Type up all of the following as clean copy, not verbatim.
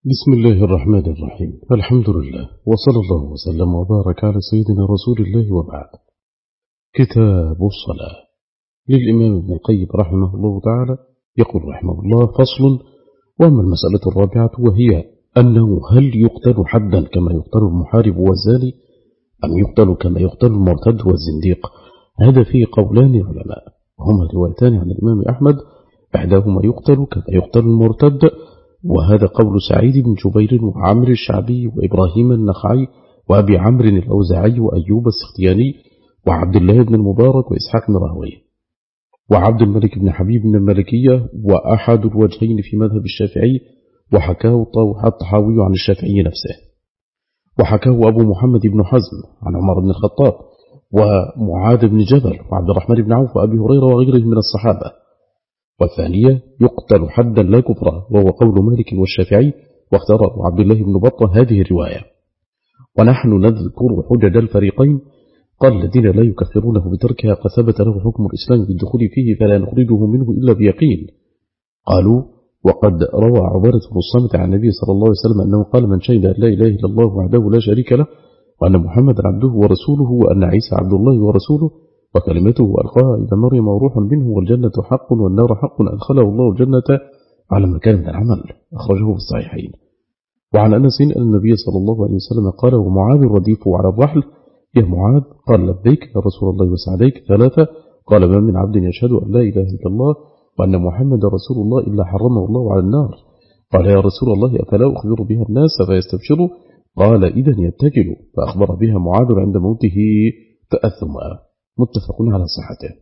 بسم الله الرحمن الرحيم. الحمد لله وصلى الله وسلم وبارك على سيدنا رسول الله وبعد. كتاب الصلاة للإمام ابن القيم رحمه الله تعالى. يقول رحمه الله: فصل. وأما المسألة الرابعة وهي أنه هل يقتل حدا كما يقتل المحارب والزاني أم يقتل كما يقتل المرتد والزنديق؟ هذا فيه قولان علماء، هما روايتان عن الإمام أحمد، إحداهما يقتل كما يقتل المرتد، وهذا قول سعيد بن جبير وعمر الشعبي وإبراهيم النخعي وأبي عمرو الأوزاعي وأيوب السختياني وعبد الله بن المبارك وإسحاق بن راهويه وعبد الملك بن حبيب بن المالكية، وأحد الوجهين في مذهب الشافعي، وحكاه الطحاوي عن الشافعي نفسه، وحكاه أبو محمد بن حزم عن عمر بن الخطاب ومعاذ بن جبل وعبد الرحمن بن عوف وأبي هريرة وغيرهم من الصحابة. والثانية يقتل حدا لا كفرا، وهو قول مالك والشافعي، واختاره عبد الله بن بطة هذه الرواية. ونحن نذكر حجج الفريقين. قال: الذين لا يكفرونه بتركها قد ثبت له حكم الإسلام بالدخول فيه فلا نخرجه منه إلا بيقين. قالوا: وقد روى عبادة بن الصامت عن النبي صلى الله عليه وسلم أنه قال: من شهد أن لا إله إلا الله وحده لا شريك له وأن محمدا عبده ورسوله وأن عيسى عبد الله ورسوله وكلمته ألقاها إلى مريم وروح منه والجنة حق والنار حق أدخله الله الجنة على ما كان من العمل. أخرجه في الصحيحين. وعن أنس أن النبي صلى الله عليه وسلم قال: ومعاذ رديف على الرحل: يا معاذ، قال: لبيك يا رسول الله وسعديك. ثلاثة: قال: ما من عبد يشهد أن لا إله إلا الله وأن محمد رسول الله إلا حرمه الله على النار. قال: يا رسول الله أفلا أخبر بها الناس فيستبشروا؟ قال: إذن يتكلوا. فأخبر بها معاذ عند موته تأثما. متفق على صحته.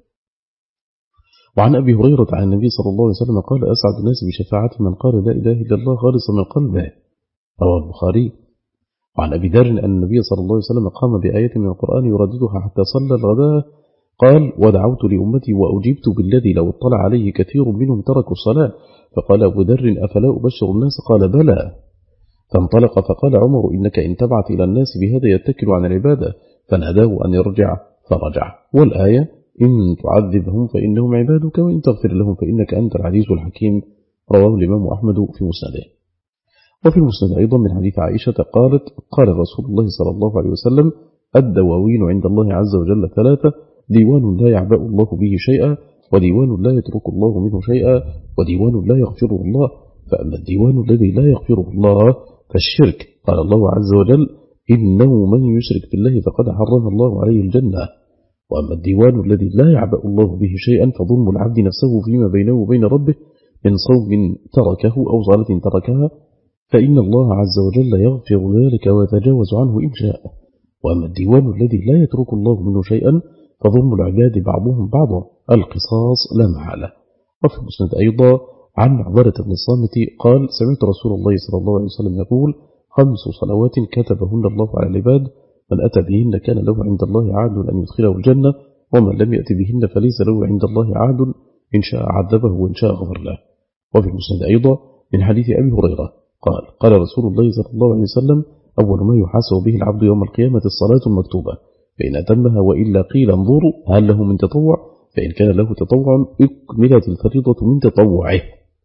وعن أبي هريرة عن النبي صلى الله عليه وسلم قال: أسعد الناس بشفاعة من قال لا إله إلا الله خالصا من قلبه. رواه البخاري. وعن أبي ذر أن النبي صلى الله عليه وسلم قام بآية من القرآن يرددها حتى صلى الغداء، قال: ودعوت لأمتي وأجبت بالذي لو اطلع عليه كثير منهم تركوا الصلاة. فقال أبو ذر: أفلا أبشر الناس؟ قال: بلى. فانطلق فقال عمر: إنك إن تبعت إلى الناس بهذا يتكل عن العبادة. فناداه أن يرجع فرجع. والآية: إن تعذبهم فإنهم عبادك وإن تغفر لهم فإنك أنت العزيز الحكيم. رواه الإمام أحمد في مسنده. وفي المسند أيضا من حديث عائشة قالت: قال رسول الله صلى الله عليه وسلم: الدواوين عند الله عز وجل ثلاثة: ديوان لا يعبأ الله به شيئا، وديوان لا يترك الله منه شيئا، وديوان لا يغفره الله. فأما الديوان الذي لا يغفره الله فالشرك. قال الله عز وجل: إنه من يشرك بالله فقد حرم الله عليه الجنة. وأما الديوان الذي لا يعبأ الله به شيئا فظلم العبد نفسه فيما بينه وبين ربه من صوم تركه أو صلاة تركها، فإن الله عز وجل يغفر ذلك ويتجاوز عنه إن شاء. وأما الديوان الذي لا يترك الله منه شيئا فظلم العباد بعضهم بعضا، القصاص لا محالة. وفي المسند أيضا عن عبادة بن الصامت قال: سمعت رسول الله صلى الله عليه وسلم يقول: 5 صلوات كتبهن الله على العباد، من أتى بهن كان له عند الله عهد أن يدخله الجنة، ومن لم يأت بهن فليس له عند الله عهد، إن شاء عذبه وإن شاء غفر له. وفي المسند أيضا من حديث أبي هريرة قال: قال رسول الله صلى الله عليه وسلم: أول ما يحاسب به العبد يوم القيامة الصلاة المكتوبة، فإن أتمها وإلا قيل انظروا هل له من تطوع، فإن كان له تطوع أكملت الفريضة من تطوعه،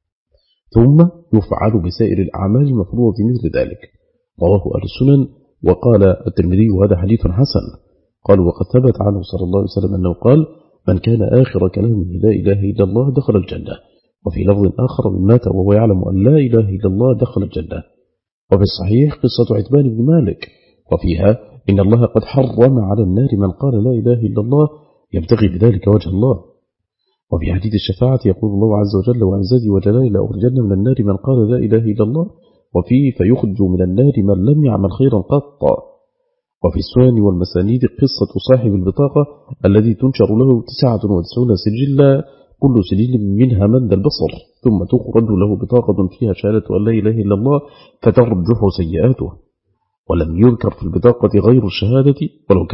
ثم يفعل بسائر الأعمال المفروضة مثل ذلك. رواه أهل السنن. وقال الترمذي: وهذا حديث حسن. قال: وقد ثبت عنه صلى الله عليه وسلم أنه قال: من كان آخر كلامه لا إله إلا الله دخل الجنة. وفي لفظ آخر: من مات وهو يعلم أن لا إله إلا الله دخل الجنة. وفي الصحيح قصة عتبان بن مالك، وفيها: إن الله قد حرم على النار من قال لا إله إلا الله يبتغي بذلك وجه الله. وفي حديث الشفاعة يقول الله عز وجل: وعزتي وجلالي لأخرجن من النار من قال لا إله إلا الله. وفيه: فيخرج من النار من لم يعمل خيرا قط. وفي السنن والمسانيد قصة صاحب البطاقة الذي تنشر له 99 سجلا، كل سجل منها مد البصر، ثم تخرج له بطاقة فيها شهادة أن لا إله إلا الله فترجح سيئاته. ولم يذكر في البطاقة غير الشهادة، ولو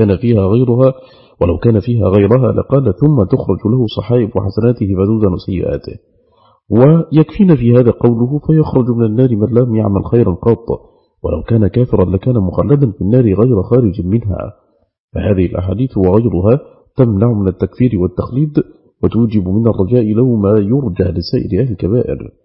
كان فيها غيرها لقال: ثم تخرج له صحائف حسناته فتوزن سيئاته. ويكفينا في هذا قوله: فيخرج من النار من لم يعمل خيرا قط، ولو كان كافرا لكان مخلدا في النار غير خارج منها. فهذه الأحاديث وغيرها تمنع من التكفير والتخليد، وتوجب من الرجاء له ما يرجى لسائر أهل الكبائر.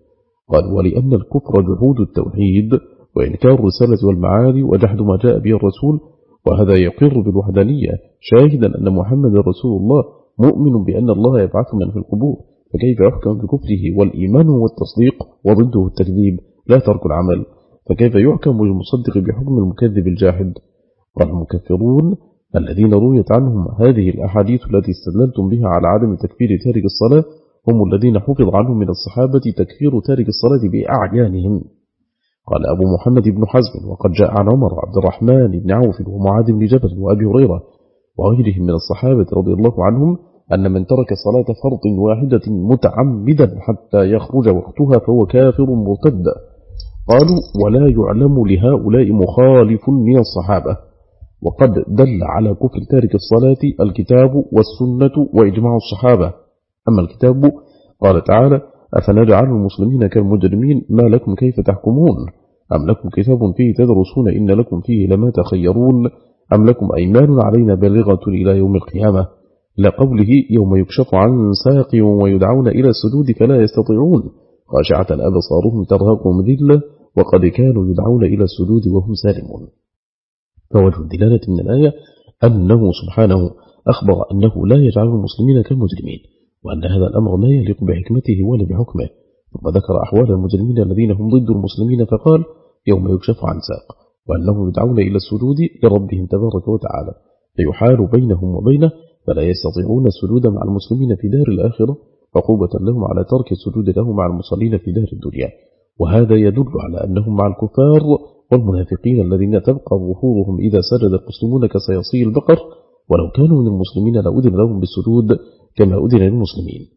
قال ولأن الكفر جحود التوحيد وإنكار الرسالة والمعاد وجحد ما جاء به الرسول، وهذا يقر بالوحدانية شاهدا أن محمد رسول الله مؤمن بأن الله يبعث من في القبور، فكيف يحكم بكفره؟ والإيمان هو التصديق وضده التكذيب لا ترك العمل، فكيف يحكم بالمصدق بحكم المكذب الجاحد؟ قال المكفرون الذين رويت عنهم هذه الأحاديث التي استدللتم بها على عدم تكفير تارك الصلاة هم الذين حفظ عنهم من الصحابة تكفير تارك الصلاة بأعيانهم. قال أبو محمد بن حزم وقد جاء عن عمر وعبد الرحمن بن عوف ومعاذ بن جبل وأبي هريرة وغيرهم من الصحابة رضي الله عنهم أن من ترك صلاة فرض واحدة متعمدا حتى يخرج وقتها فهو كافر مرتد. قالوا ولا يعلم لهؤلاء مخالف من الصحابة. وقد دل على كفر تارك الصلاة الكتاب والسنة وإجماع الصحابة. أما الكتاب قال تعالى أفنجعل المسلمين كالمجرمين ما لكم كيف تحكمون أم لكم كتاب فيه تدرسون إن لكم فيه لما تخيرون أم لكم أيمان علينا بالغة إلى يوم القيامة لقوله يوم يكشف عن ساق ويدعون إلى السجود فلا يستطيعون خاشعة أبصارهم ترهقهم ذلة وقد كانوا يدعون إلى السجود وهم سالمون. فوجه الدلالة من الآية أنه سبحانه أخبر أنه لا يجعل المسلمين كالمجرمين، وأن هذا الأمر لا يليق بحكمته ولا بحكمه. ثم ذكر أحوال المجرمين الذين هم ضد المسلمين فقال يوم يكشف عن ساق، وأنهم يدعون إلى السجود لربهم تبارك وتعالى فيحال بينهم وبينه فلا يستطيعون السجود مع المسلمين في دار الآخرة عقوبة لهم على ترك السجود له مع المصلين في دار الدنيا. وهذا يدل على أنهم مع الكفار والمنافقين الذين تبقى ظهورهم إذا سجد المسلمون كصياصي البقر، ولو كانوا من المسلمين لأذن لهم بالسجود كما أذن للمسلمين.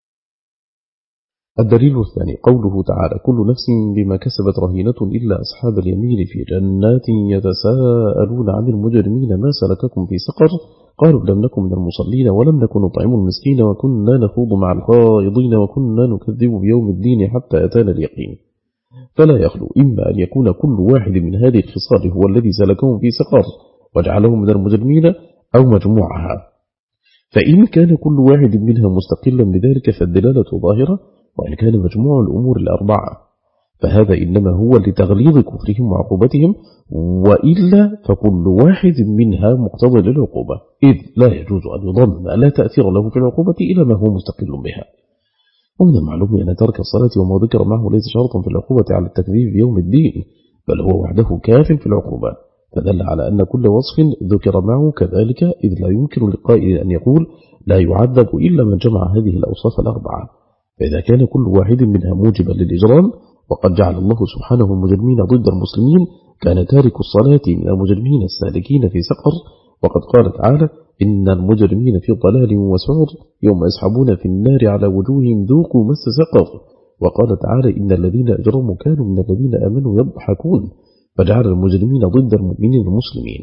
الدليل الثاني قوله تعالى كل نفس بما كسبت رهينة إلا أصحاب اليمين في جنات يتساءلون عن المجرمين ما سلككم في سقر قالوا لم نكن من المصلين ولم نكن نطعم المسكين وكنا نخوض مع الخائضين وكنا نكذب بيوم الدين حتى أتانا اليقين. فلا يخلو إما أن يكون كل واحد من هذه الخصال هو الذي سلكهم في سقر وجعلهم من المجرمين أو مجموعها، فإن كان كل واحد منها مستقلا بذلك فالدلالة ظاهرة، وإن كان مجموع الأمور الأربعة فهذا إنما هو لتغليظ كفرهم وعقوبتهم، وإلا فكل واحد منها مقتضى للعقوبة، إذ لا يجوز أن يضم ما لا تأثير له في العقوبة إلى ما هو مستقل بها. ومن المعلوم أن ترك الصلاة وما ذكر معه ليس شرطا في العقوبة على التكذيب بيوم الدين، بل هو وحده كاف في العقوبة، فدل على أن كل وصف ذكر معه كذلك، إذ لا يمكن للقائل أن يقول لا يعذب إلا من جمع هذه الأوصاف الأربعة. فإذا كان كل واحد منها موجبا للإجرام وقد جعل الله سبحانه المجرمين ضد المسلمين كان تارك الصلاة من المجرمين السالكين في سقر، وقد قال تعالى إن المجرمين في ضلال وسعر يوم يسحبون في النار على وجوههم ذوقوا مس سقر. وقال تعالى إن الذين أجرموا كانوا من الذين آمنوا يضحكون، فجعل المجرمين ضد المؤمنين المسلمين.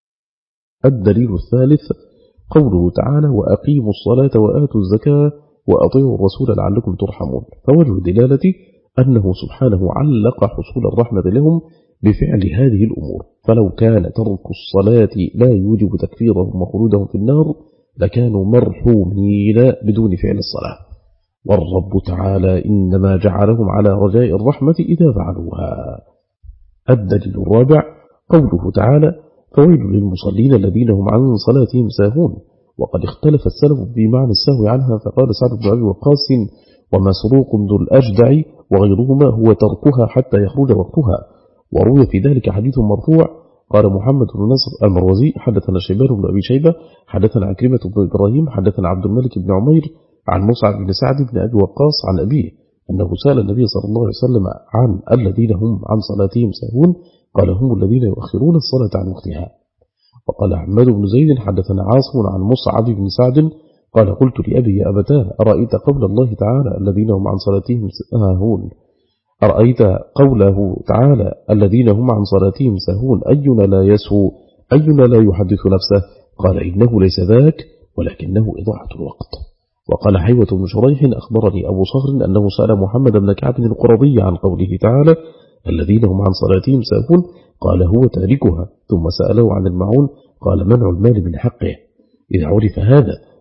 الدليل الثالث قوله تعالى وأقيموا الصلاة وآتوا الزكاة وأطيعوا الرسول لعلكم ترحمون. فوجه الدلالة أنه سبحانه علق حصول الرحمة لهم بفعل هذه الأمور، فلو كان ترك الصلاة لا يوجب تكفيرهم وخلودهم في النار لكانوا مرحومين بدون فعل الصلاة، والرب تعالى إنما جعلهم على رجاء الرحمة إذا فعلوها. الدليل الرابع قوله تعالى فويل للمصلين الذين هم عن صلاتهم ساهون. وقد اختلف السلف في معنى السهو عنها، فقال سعد بن أبي وقاص ومسروق بن الأجدع وغيرهما هو تركها حتى يخرج وقتها. وروي في ذلك حديث مرفوع قال محمد بن نصر المروزي حدثنا شيبان بن أبي شيبة حدثنا عكرمة بن إبراهيم حدثنا عبد الملك بن عمير عن مصعب بن سعد بن أبي وقاص عن أبيه أنه سأل النبي صلى الله عليه وسلم عن الذين هم عن صلاتهم ساهون، قال هم الذين يؤخرون الصلاة عن وقتها. وقال أحمد بن زيد حدثنا عاصم عن مصعب بن سعد قال قلت لأبي يا أبتاه أرأيت قول الله تعالى الذين هم عن صلاتهم ساهون، أرأيت قوله تعالى الذين هم عن صلاتهم ساهون أينا لا يسهو أينا لا يحدث نفسه؟ قال إنه ليس ذاك ولكنه إضاعة الوقت. وقال حيوة بن شريح أخبرني أبو صخر أنه سأل محمد بن كعب القرظي عن قوله تعالى الذين هم عن صلاتهم ساهون، قال هو تاركها، ثم سأله عن المعون قال منع المال من حقه. إذا عرف هذا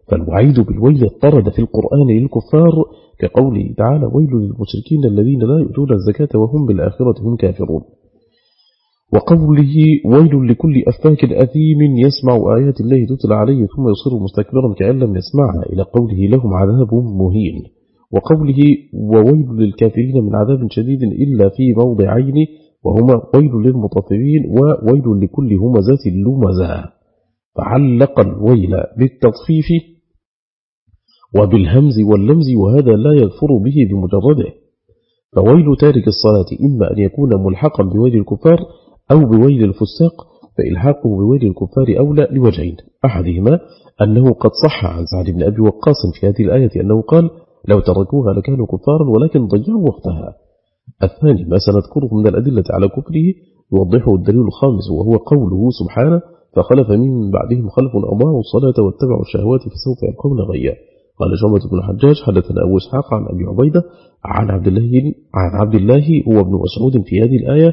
فالوعيد بالويل اضطرد في القرآن للكفار كقوله تعالى ويل للمشركين الذين لا يؤتون الزكاة وهم بالآخرة هم كافرون، وقوله ويل لكل أفاك أثيم يسمع آيات الله تتلى عليه ثم يصير مستكبرا كأن لم يسمعها إلى قوله لهم عذاب مهين، وقوله وويل للكافرين من عذاب شديد إلا في موضعين وهما ويل للمطففين وويل لكل همزة لمزة، فعلق الويل بالتطفيف وبالهمز واللمز وهذا لا يغفر به بمجرده، فويل تارك الصلاة إما أن يكون ملحقا بويل الكفار أو بويل الفساق، فإلحاقه بويل الكفار أولى لوجهين، أحدهما أنه قد صح عن سعد بن أبي وقاص في هذه الآية أنه قال لو تركوها لكانوا كفارا ولكن ضيعوا وقتها. الثاني ما سنذكره من الأدلة على كفره يوضحه الدليل الخامس وهو قوله سبحانه فخلف من بعدهم خلف أضاعوا الصلاة واتبعوا الشهوات فسوف يلقون غيا. قال شعبة بن الحجاج حدثنا أبو إسحاق عن أبي عبيدة عن عبد الله هو ابن مسعود في هذه الآية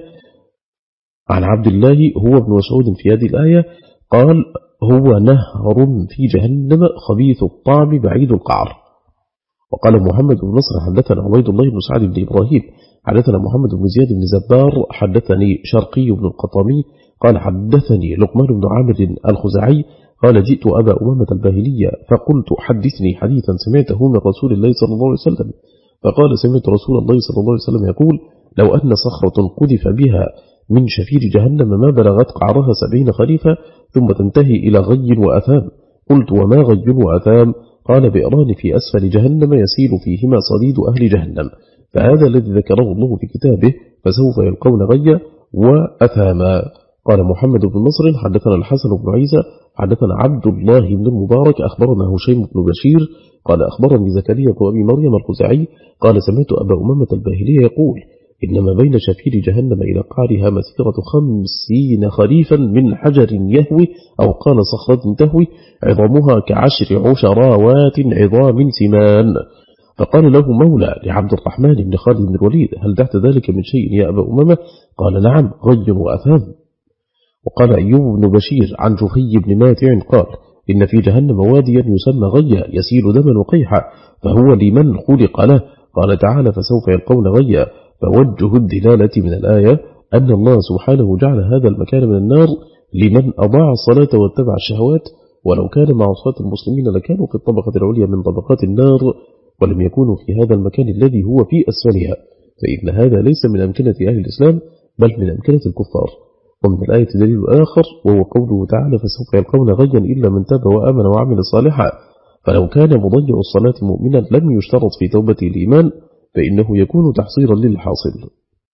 قال هو نهر في جهنم خبيث الطعم بعيد القعر. وقال محمد بن نصر حدثنا عبيد الله بن سعد بن إبراهيم حدثنا محمد بن زياد بن زبار حدثني شرقي بن القطامي قال حدثني لقمان بن عامر الخزاعي قال جئت أبا أمامة الباهلية فقلت حدثني حديثا سمعته من رسول الله صلى الله عليه وسلم، فقال سمعت رسول الله صلى الله عليه وسلم يقول لو أن صخرة قذف بها من شفير جهنم ما بلغت قعرها 70 خريفا ثم تنتهي إلى غي وأثام. قلت وما غي وأثام؟ قال بئران في أسفل جهنم يسيل فيهما صديد أهل جهنم، فهذا الذي ذكره الله في كتابه فسوف يلقون غيا وأثاما. قال محمد بن نصر حدثنا الحسن بن عيسى حدثنا عبد الله بن المبارك أخبرنا هشيم بن بشير قال أخبرني زكريا بن أبي مريم الخزاعي قال سمعت أبا أمامة الباهلية يقول إنما بين شفير جهنم إلى قعرها مسيرة 50 خريفا من حجر يهوي أو قال صخرة تهوي عظامها ك10 عشراوات عظام سمان. فقال له مولى لعبد الرحمن بن خالد بن الوليد هل تحت ذلك من شيء يا أبا أمامة؟ قال نعم غي وأثام. وقال أيوب بن بشير عن جفي بن ماتع قال إن في جهنم واديا يسمى غيا يسيل دما وقيحا فهو لمن خلق له. قال تعالى فسوف يلقون غيا، فوجه الدلالة من الآية أن الله سبحانه جعل هذا المكان من النار لمن أضاع الصلاة واتبع الشهوات، ولو كان مع عصاة المسلمين لكانوا في الطبقة العليا من طبقات النار ولم يكونوا في هذا المكان الذي هو في أسفلها، فإن هذا ليس من أمكنة أهل الإسلام بل من أمكنة الكفار. ومن الآية دليل آخر وهو قوله تعالى فسوف يلقون غيا إلا من تاب وآمن وعمل صالحا، فلو كان مضيع الصلاة مؤمنا لم يشترط في توبة الإيمان فإنه يكون تحصيرا للحاصل.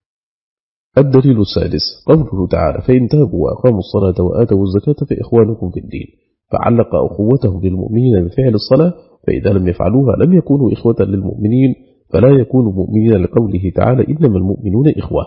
الدليل السادس قوله تعالى فإن تابوا وأقاموا الصلاة وآتوا الزكاة فإخوانكم في الدين، فعلق أخوتهم للمؤمنين بفعل الصلاة، فإذا لم يفعلوها لم يكونوا إخوة للمؤمنين فلا يكونوا مؤمنين لقوله تعالى إنما المؤمنون إخوة.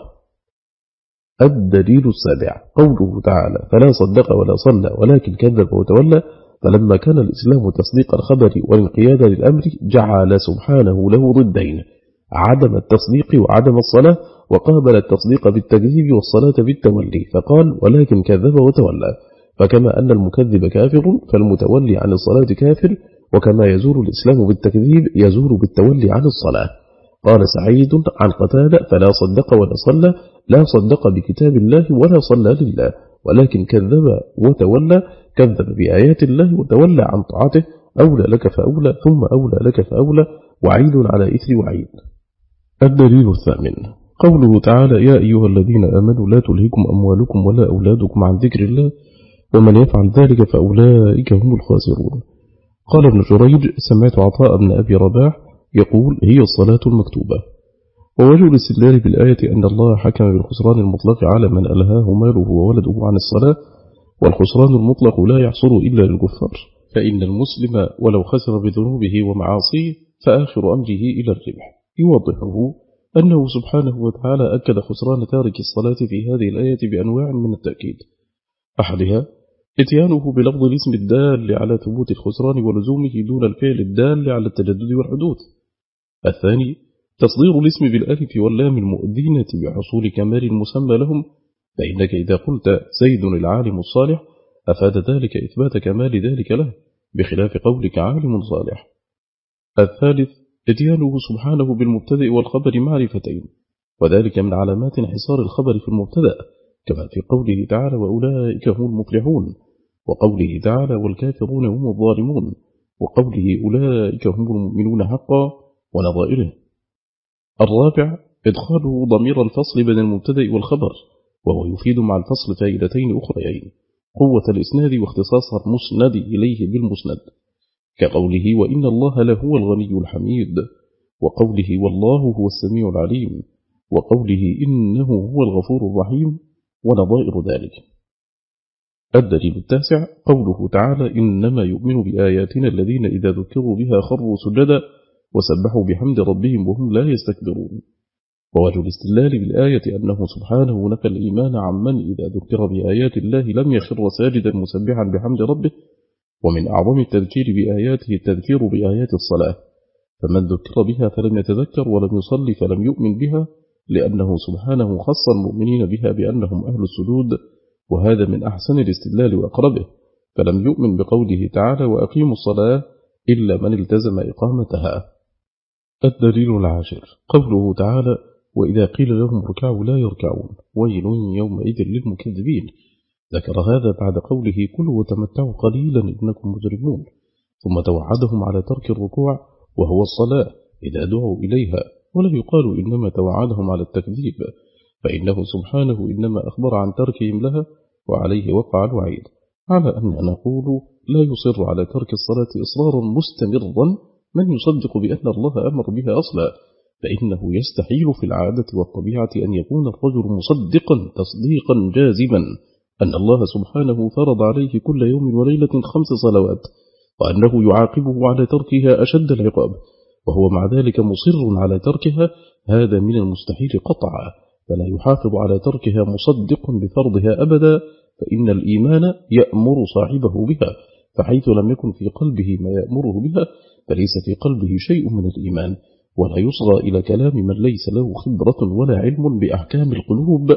الدليل السابع قوله تعالى فلا صدق ولا صلى ولكن كذب وتولى، فلما كان الإسلام تصديق الخبر والانقياد للأمر جعل سبحانه له ضدين عدم التصديق وعدم الصلاة، وقابل التصديق بالتكذيب والصلاة بالتولي فقال ولكن كذب وتولى، فكما أن المكذب كافر فالمتولي عن الصلاة كافر، وكما يزور الإسلام بالتكذيب يزور بالتولي عن الصلاة. قال سعيد عن قتادة فلا صدق ولا صلى، لا صدق بكتاب الله ولا صلى لله ولكن كذب وتولى، كذب بآيات الله وتولى عن طاعته، أولى لك فأولى ثم أولى لك فأولى، وعيد على إثر وعيد. الدليل الثامن قوله تعالى يا أيها الذين آمنوا لا تلهكم أموالكم ولا أولادكم عن ذكر الله ومن يفعل ذلك فأولئك هم الخاسرون. قال ابن جريج سمعت عطاء بن أبي رباح يقول هي الصلاة المكتوبة. ووجه الاستدلال بالآية أن الله حكم بالخسران المطلق على من ألهاه ماله وولده عن الصلاة، والخسران المطلق لا يحصل إلا للكفار، فإن المسلم ولو خسر بذنوبه ومعاصيه فآخر أمره إلى الربح. يوضحه أنه سبحانه وتعالى أكد خسران تارك الصلاة في هذه الآية بأنواع من التأكيد، أحدها اتيانه بلفظ الاسم الدال على ثبوت الخسران ولزومه دون الفعل الدال على التجدد والحدوث. الثاني تصدير الاسم بالألف واللام المؤذنة بحصول كمال المسمى لهم، فإنك إذا قلت زيد العالم الصالح أفاد ذلك إثبات كمال ذلك له، بخلاف قولك عالم صالح. الثالث إتيانه سبحانه بالمبتدأ والخبر معرفتين، وذلك من علامات انحصار الخبر في المبتدأ، كما في قوله تعالى وأولئك هم المفلحون، وقوله تعالى والكافرون هم الظالمون، وقوله أولئك هم المؤمنون حقا، ونظائره. الرابع إدخاله ضمير الفصل بين المبتدأ والخبر، وهو يفيد مع الفصل فائدتين أخريين: قوة الإسناد واختصاص المسند إليه بالمسند، كقوله وإن الله لهو الغني الحميد، وقوله والله هو السميع العليم، وقوله إنه هو الغفور الرحيم، ونظائر ذلك. الدليل التاسع قوله تعالى إنما يؤمن بآياتنا الذين إذا ذكروا بها خروا سجدا وسبحوا بحمد ربهم وهم لا يستكبرون. ووجه الاستدلال بالآية أنه سبحانه نفى الإيمان عمن إذا ذكر بآيات الله لم يخر ساجدا مسبحا بحمد ربه، ومن أعظم التذكير بآياته التذكير بآيات الصلاة، فمن ذكر بها فلم يتذكر ولم يصلي فلم يؤمن بها، لأنه سبحانه خص المؤمنين بها بأنهم أهل السجود، وهذا من أحسن الاستدلال وأقربه، فلم يؤمن بقوله تعالى وأقيموا الصلاة إلا من التزم إقامتها. الدليل العاشر قوله تعالى وإذا قيل لهم اركعوا لا يركعون ويل يومئذ للمكذبين، ذكر هذا بعد قوله كلوا وتمتعوا قليلا إنكم مجرمون، ثم توعدهم على ترك الركوع وهو الصلاة إذا دعوا إليها، ولا يقال إنما توعدهم على التكذيب، فإنه سبحانه إنما أخبر عن تركهم لها وعليه وقع الوعيد، على أن نقول لا يصر على ترك الصلاة إصرارا مستمرا من يصدق بأن الله أمر بها أصلا، فإنه يستحيل في العادة والطبيعة أن يكون الرجل مصدقا تصديقا جازما أن الله سبحانه فرض عليه كل يوم وليلة 5 صلوات، وأنه يعاقبه على تركها أشد العقاب، وهو مع ذلك مصر على تركها، هذا من المستحيل قطعا، فلا يحافظ على تركها مصدق بفرضها أبدا، فإن الإيمان يأمر صاحبه بها، فحيث لم يكن في قلبه ما يأمره بها فليس في قلبه شيء من الإيمان، ولا يصغى إلى كلام من ليس له خبرة ولا علم بأحكام القلوب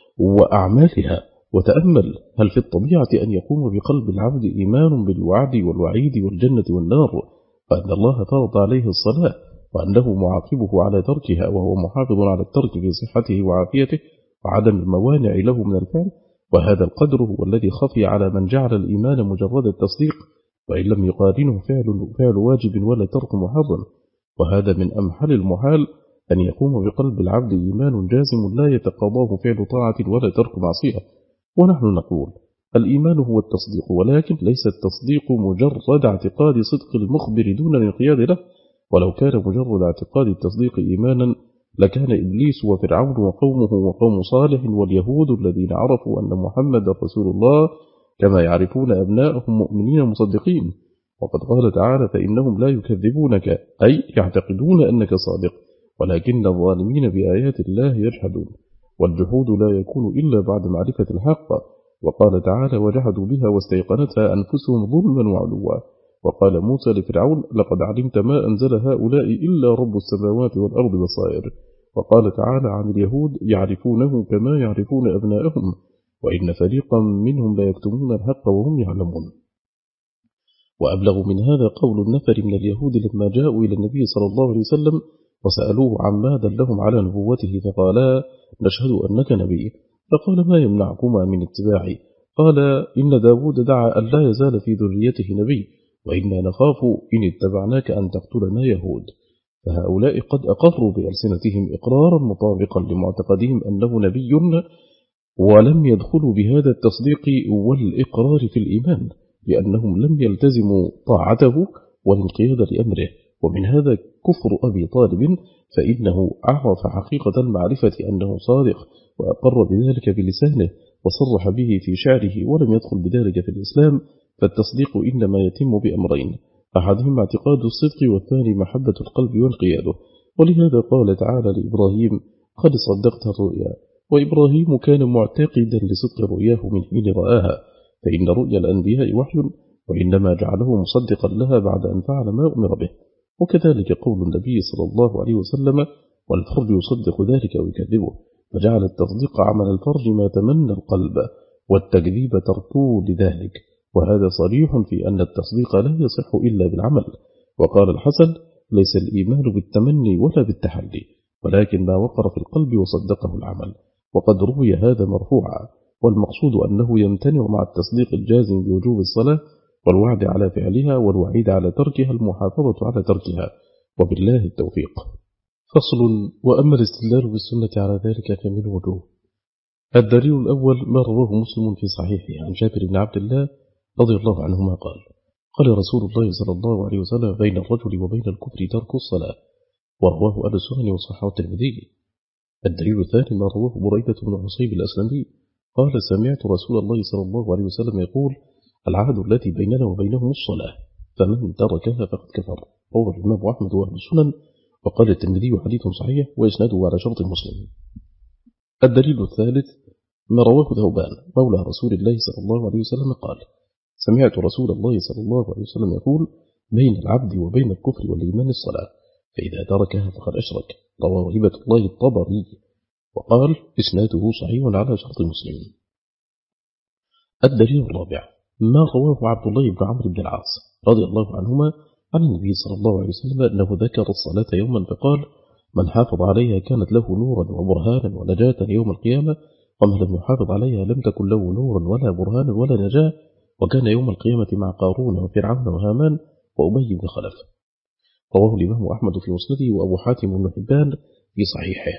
وأعمالها. وتأمل هل في الطبيعة أن يقوم بقلب العبد إيمان بالوعد والوعيد والجنة والنار، وأن الله فرض عليه الصلاة، وأنه معاقبه على تركها وهو محافظ على الترك في صحته وعافيته وعدم الموانع له من الفعل، وهذا القدر هو الذي خفي على من جعل الإيمان مجرد التصديق، وإن لم يقارنه فعل واجب ولا ترك محرم، وهذا من أمحل المحال أن يقوم بقلب العبد إيمان جازم لا يتقاضاه فعل طاعة ولا ترك معصية. ونحن نقول الإيمان هو التصديق، ولكن ليس التصديق مجرد اعتقاد صدق المخبر دون الانقياد له، ولو كان مجرد اعتقاد التصديق إيمانا لكان إبليس وفرعون وقومه وقوم صالح واليهود الذين عرفوا أن محمد رسول الله كما يعرفون أبناءهم مؤمنين مصدقين، وقد قال تعالى فإنهم لا يكذبونك أي يعتقدون أنك صادق، ولكن الظالمين بآيات الله يجحدون، والجحود لا يكون إلا بعد معرفة الحق. وقال تعالى وجحدوا بها واستيقنتها أنفسهم ظلما وعلوا. وقال موسى لفرعون لقد علمت ما أنزل هؤلاء إلا رب السماوات والأرض بصائر. وقال تعالى عن اليهود يعرفونه كما يعرفون أبناءهم وإن فريقا منهم لا يكتمون الحق وهم يعلمون. وأبلغ من هذا قول النفر من اليهود لما جاءوا إلى النبي صلى الله عليه وسلم وسألوه عما دلهم على نبوته فقالا نشهد أنك نبي، فقال ما يمنعكما من اتباعي؟ قال إن داود دعا أن لا يزال في ذريته نبي، وإنا نخاف إن اتبعناك أن تقتلنا يهود. فهؤلاء قد أقروا بألسنتهم إقرارا مطابقا لمعتقدهم أنه نبي، ولم يدخلوا بهذا التصديق والإقرار في الإيمان، لأنهم لم يلتزموا طاعته والانقياد لأمره. ومن هذا كفر أبي طالب، فإنه عرف حقيقة المعرفة أنه صادق وأقر بذلك بلسانه وصرح به في شعره ولم يدخل بذلك في الإسلام. فالتصديق إنما يتم بأمرين، أحدهما اعتقاد الصدق والثاني محبة القلب وانقياده. ولهذا قال تعالى لإبراهيم قد صدقت الرؤيا، وإبراهيم كان معتقدا لصدق رؤياه من حين رآها، فإن رؤيا الأنبياء وحي، وإنما جعله مصدقا لها بعد أن فعل ما أمر به. وكذلك قول النبي صلى الله عليه وسلم والفرج يصدق ذلك ويكذبه، فجعل التصديق عمل الفرج ما تمنى القلب، والتكذيب تركه لذلك. وهذا صريح في أن التصديق لا يصح إلا بالعمل. وقال الحسن: ليس الإيمان بالتمني ولا بالتحلي، ولكن ما وقر في القلب وصدقه العمل. وقد روي هذا مرفوعا، والمقصود أنه يمتنع مع التصديق الجازم بوجوب الصلاة والوعد على فعلها والوعيد على تركها المحافظة على تركها، وبالله التوفيق. فصل. وأما الاستدلال بالسنة على ذلك فمن وجوه. الدليل الأول ما رواه مسلم في صحيحه عن جابر بن عبد الله رضي الله عنهما قال: قال رسول الله صلى الله عليه وسلم: بين الرجل وبين الكفر ترك الصلاة. ورواه أهل السنن وصححه الترمذي. الدليل الثاني ما رواه بريدة بن حصيب الأسلمي قال: سمعت رسول الله صلى الله عليه وسلم يقول: العهد التي بيننا وبينهم الصلاة، فمن تركها فقد كفر. رواه الإمام أحمد وأهل السنن. وقال الترمذي: حديث صحيح وإسناده على شرط مسلم. الدليل الثالث ما رواه ثوبان مولى رسول الله صلى الله عليه وسلم قال: سمعت رسول الله صلى الله عليه وسلم يقول: بين العبد وبين الكفر والإيمان الصلاة، فإذا تركها فقد أشرك. رواه هبة الله الطبري. وقال: إسناده صحيح على شرط مسلم. الدليل الرابع ما رواه عبد الله بن عمرو بن العاص رضي الله عنهما عن النبي صلى الله عليه وسلم أنه ذكر الصلاة يوما فقال: من حافظ عليها كانت له نورا وبرهانا ونجاة يوم القيامة، ومن لم يحافظ عليها لم تكن له نورا ولا برهانا ولا نجاة، وكان يوم القيامة مع قارون وفرعون وهامان وأبي بن خلف. رواه الإمام أحمد في مسنده وأبو حاتم بن حبان في صحيحه.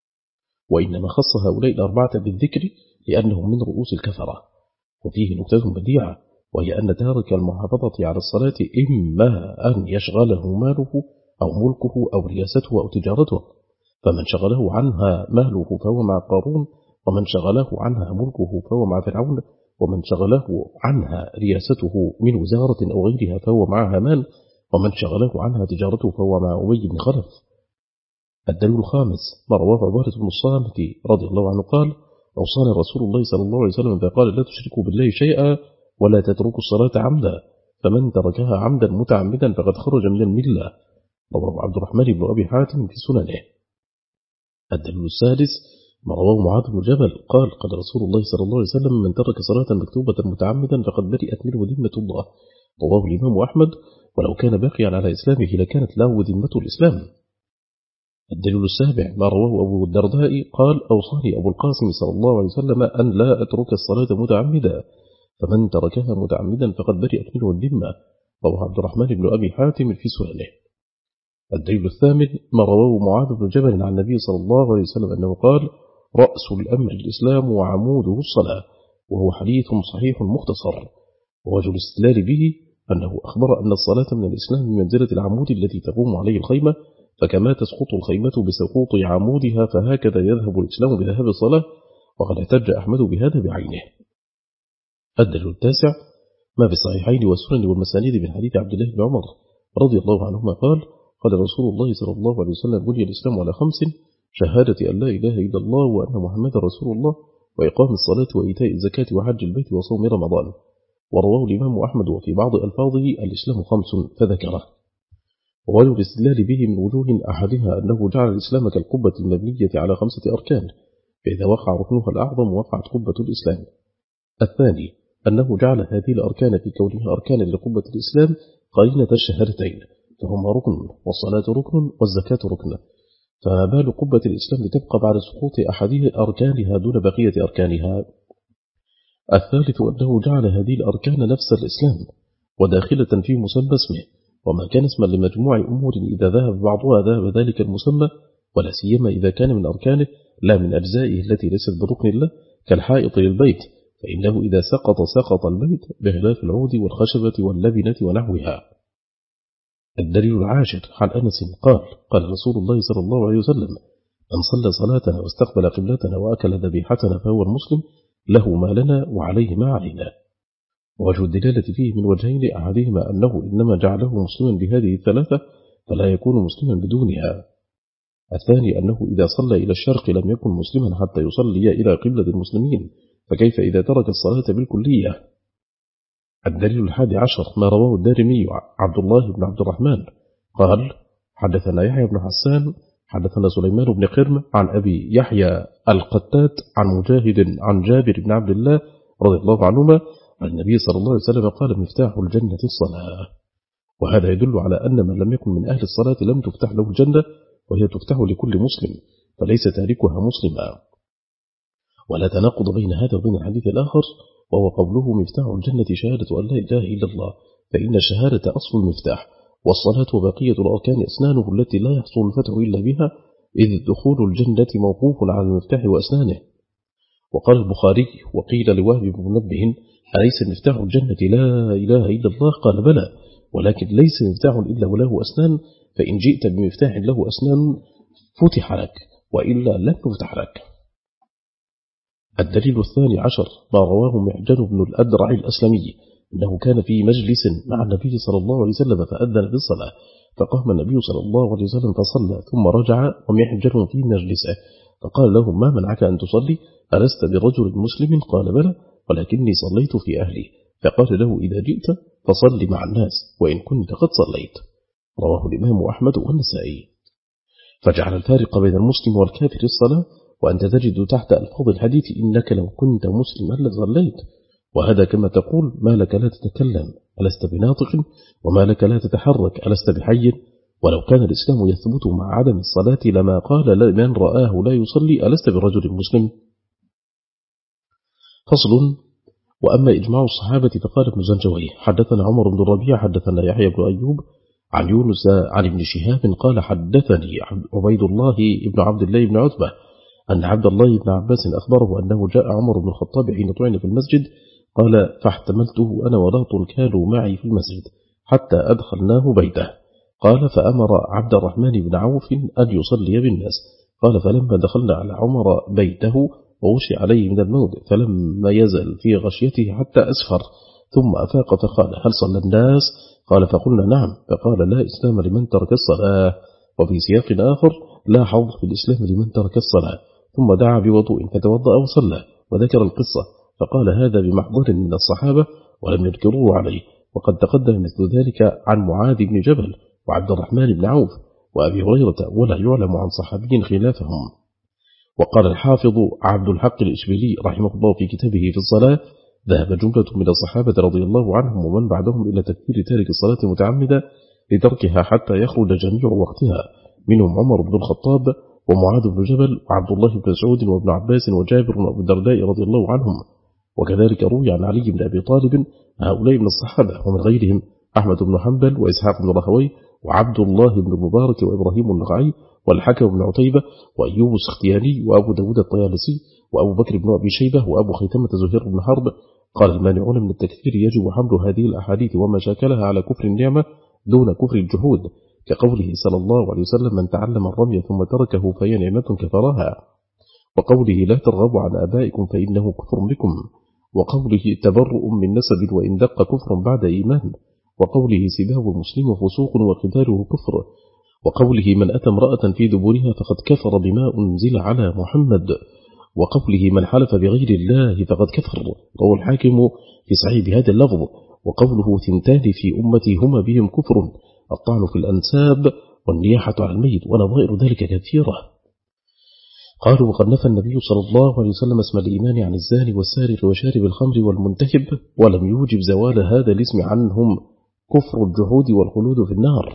وإنما خص هؤلاء الأربعة بالذكر لأنهم من رؤوس الكفرة. وفيه نكتة بديعة، وهي أن تارك المحافظة على الصلاة إما أن يشغله ماله أو ملكه أو رياسته أو تجارته، فمن شغله عنها ماله فهو مع قارون، ومن شغله عنها ملكه فهو مع فرعون، ومن شغله عنها رياسته من وزارة أو غيرها فهو مع هامان، ومن شغله عنها تجارته فهو مع أبي بن خلف. الدليل الخامس ما رواه عبادة بن الصامت رضي الله عنه قال: أوصانا رسول الله صلى الله عليه وسلم فقال: لا تشركوا بالله شيئا ولا تتركوا الصلاة عمدا، فمن تركها عمدا متعمدا فقد خرج من الملة. رواه عبد الرحمن بن أبي حاتم في سننه. الدليل السادس ما رواه معاذ بن جبل قال: قال رسول الله صلى الله عليه وسلم: من ترك صلاة مكتوبة متعمدا فقد برئت منه ذمة الله. رواه الإمام أحمد. ولو كان باقيا على إسلامه لكانت له ذمة الإسلام. الدليل السابع ما رواه أبو الدرداء قال: أوصاني أبو القاسم صلى الله عليه وسلم أن لا أترك الصلاة متعمدا، فمن تركها متعمدا فقد برئت منه الذمة. رواه عبد الرحمن بن أبي حاتم في سننه. الدليل الثامن ما رواه معاذ بن جبل عن النبي صلى الله عليه وسلم أنه قال: رأس الأمر الإسلام وعموده الصلاة، وهو حديث صحيح مختصر. ووجه الاستدلال به أنه أخبر أن الصلاة من الإسلام بمنزلة العمود التي تقوم عليه الخيمة، فكما تسقط الخيمة بسقوط عمودها فهكذا يذهب الإسلام بذهاب الصلاة، وقد احتج أحمد بهذا بعينه. الدليل التاسع ما في الصحيحين والسنن والمسانيد من حديث عبد الله بن عمر رضي الله عنهما قال: قال رسول الله صلى الله عليه وسلم: بني الإسلام على 5: شهادة أن لا إله إلا الله وأن محمد رسول الله، وإقام الصلاة وإيتاء الزكاة وحج البيت وصوم رمضان. ورواه الإمام أحمد وفي بعض ألفاظه: الإسلام 5 فذكره. ووجه الاستدلال به من وجوه أحدها أنه جعل الإسلام كالقبة المبنية على 5 أركان، فإذا وقع ركنها الأعظم وقعت قبة الإسلام. الثاني أنه جعل هذه الأركان في كونها أركان لقبة الإسلام قرينة الشهادتين، فهما ركن، والصلاة ركن، والزكاة ركن، فما بال قبة الإسلام تبقى بعد سقوط أحد أركانها دون بقية أركانها. الثالث أنه جعل هذه الأركان نفس الإسلام وداخلة في مسمى اسمه، وما كان اسما لمجموع أمور إذا ذهب بعضها ذهب ذلك المسمى، ولا سيما إذا كان من أركانه لا من أجزائه التي ليست بركن له، كالحائط للبيت، فإنه إذا سقط البيت بخلاف العود والخشبة واللبنة ونحوها. الدليل العاشر عن أنس قال: قال رسول الله صلى الله عليه وسلم: من صلى صلاتنا واستقبل قبلتنا وأكل ذبيحتنا فهو المسلم، له ما لنا وعليه ما علينا. ووجه الدلالة فيه من وجهين: أحدهما أنه إنما جعله مسلما بهذه الثلاثة فلا يكون مسلما بدونها. الثاني أنه إذا صلى إلى الشرق لم يكن مسلما حتى يصلي إلى قبلة المسلمين، فكيف إذا ترك الصلاة بالكلية؟ الدليل 11 ما رواه الدارمي عبد الله بن عبد الرحمن قال: حدثنا يحيى بن حسان حدثنا سليمان بن قرم عن أبي يحيى القتات عن مجاهد عن جابر بن عبد الله رضي الله عنهما عن النبي صلى الله عليه وسلم قال مفتاح الجنة الصلاة. وهذا يدل على أن من لم يكن من أهل الصلاة لم تفتح له الجنة، وهي تفتح لكل مسلم، فليس تاركها مسلما. ولا تناقض بين هذا وبين الحديث الآخر، وهو قوله مفتاح الجنة شهادة أن لا إله إلا الله، فإن الشهادة أصل المفتاح، والصلاة وبقية الأركان أسنانه التي لا يحصل الفتح إلا بها، إذ دخول الجنة موقوف على المفتاح وأسنانه. وقال البخاري: وقيل لوهب بن منبه: أليس مفتاح الجنة لا إله إلا الله؟ قال: بلى، ولكن ليس مفتاح إلا وله أسنان، فإن جئت بمفتاح له أسنان فتح لك، وإلا لم يفتح لك. الدليل الثاني عشر ما رواه محجن بن الأدرع الأسلمي أنه كان في مجلس مع النبي صلى الله عليه وسلم فأذن بالصلاة، فقام النبي صلى الله عليه وسلم فصلى، ثم رجع ومحجن في مجلسه، فقال له: ما منعك أن تصلي؟ ألست برجل مسلم؟ قال: بلى، ولكني صليت في أهلي. فقال له: إذا جئت فصل مع الناس، وإن كنت قد صليت. رواه الإمام أحمد والنسائي. فجعل الفارق بين المسلم والكافر الصلاة، وأنت تجد تحت ألفاظ الحديث: إنك لو كنت مسلما لصليت. وهذا كما تقول: ما لك لا تتكلم؟ ألست بناطق؟ وما لك لا تتحرك؟ ألست بحي؟ ولو كان الإسلام يثبت مع عدم الصلاة لما قال لمن رآه لا يصلي: ألست برجل مسلم؟ فصل. وأما إجماع الصحابة فقال ابن زنجوي: حدثنا عمر بن الربيع حدثنا يحيى بن أيوب عن يونس عن ابن شهاب قال: حدثني عبيد الله بن عبد الله بن عتبة أن عبد الله بن عباس أخبره أنه جاء عمر بن الخطاب حين طعن في المسجد، قال: فاحتملته أنا ولوط كانوا معي في المسجد حتى أدخلناه بيته. قال: فأمر عبد الرحمن بن عوف أن يصلي بالناس. قال: فلما دخلنا على عمر بيته وغشي عليه من الموت، فلم يزل في غشيته حتى أسفر، ثم أفاق فقال: هل صلى الناس؟ قال: فقلنا: نعم. فقال: لا إسلام لمن ترك الصلاة. وفي سياق آخر: لا حظ في الإسلام لمن ترك الصلاة. ثم دعا بوضوء فتوضأ وصلى، وذكر القصة، فقال: هذا بمحضر من الصحابة ولم يذكروه عليه. وقد تقدم مثل ذلك عن معاذ بن جبل وعبد الرحمن بن عوف وأبي هريرة، ولا يعلم عن صحابي خلافهم. وقال الحافظ عبد الحق الإشبيلي رحمه الله في كتابه في الصلاة: ذهب جملة من الصحابة رضي الله عنهم ومن بعدهم إلى تكفير تارك الصلاة متعمدا لتركها حتى يخرج جميع وقتها، منهم عمر بن الخطاب ومعاذ بن جبل وعبد الله بن مسعود وابن عباس وجابر وابو الدرداء رضي الله عنهم. وكذلك روي عن علي بن أبي طالب هؤلاء من الصحابة ومن غيرهم أحمد بن حنبل وإسحاق بن راهويه وعبد الله بن المبارك وإبراهيم النخعي والحكم بن عتيبة وأيوب السختياني وأبو داود الطيالسي وأبو بكر بن أبي شيبة وأبو خيثمة زهير بن حرب. قال المانعون من التكفير: يجب حمل هذه الأحاديث وما شاكلها على كفر النعمة دون كفر الجحود، كقوله صلى الله عليه وسلم: من تعلم الرمي ثم تركه فهي نعمة كفرها، وقوله: لا ترغبوا عن آبائكم فإنه كفر بكم، وقوله: تبرؤ من نسب وإن دق كفر بعد إيمان، وقوله: سباب المسلم فسوق وقتاله كفر، وقوله: من أتى امرأة في دبرها فقد كفر بما أنزل على محمد، وقوله: من حلف بغير الله فقد كفر. رواه الحاكم في صحيح بهذا اللفظ. وقوله: ثنتان في أمتي هما بهم كفر: الطعن في الأنساب والنياحة على الميت، ونظائر ذلك كثيرة. قالوا: وقد نفى النبي صلى الله عليه وسلم اسم الإيمان عن الزاني والسارق وشارب الخمر والمنتهب، ولم يوجب زوال هذا الاسم عنهم كفر الجحود والخلود في النار.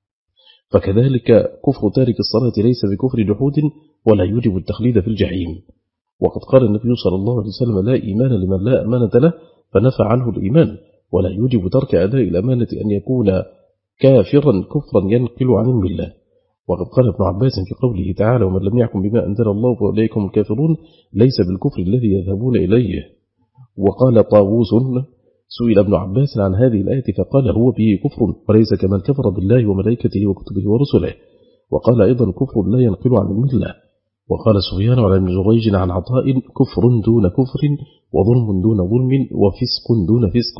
فكذلك كفر تارك الصلاة ليس بكفر جحود ولا يوجب التخليد في الجحيم. وقد قال النبي صلى الله عليه وسلم: لا إيمان لمن لا أمانة له، فنفى عنه الإيمان، ولا يوجب ترك أداء الأمانة أن يكون كافرا كفرا ينقل عن الملة. وقد قال ابن عباس في قوله تعالى: ومن لم يحكم بما أنزل الله فأولئك هم الكافرون، ليس بالكفر الذي يذهبون إليه. وقال طاووس: سئل ابن عباس عن هذه الآية فقال: هو به كفر وليس كمن كفر بالله وملائكته وكتبه ورسله. وقال أيضا: كفر لا ينقل عن الملة. وقال سفيان على ابن جريج عن عطاء: كفر دون كفر، وظلم دون ظلم، وفسق دون فسق.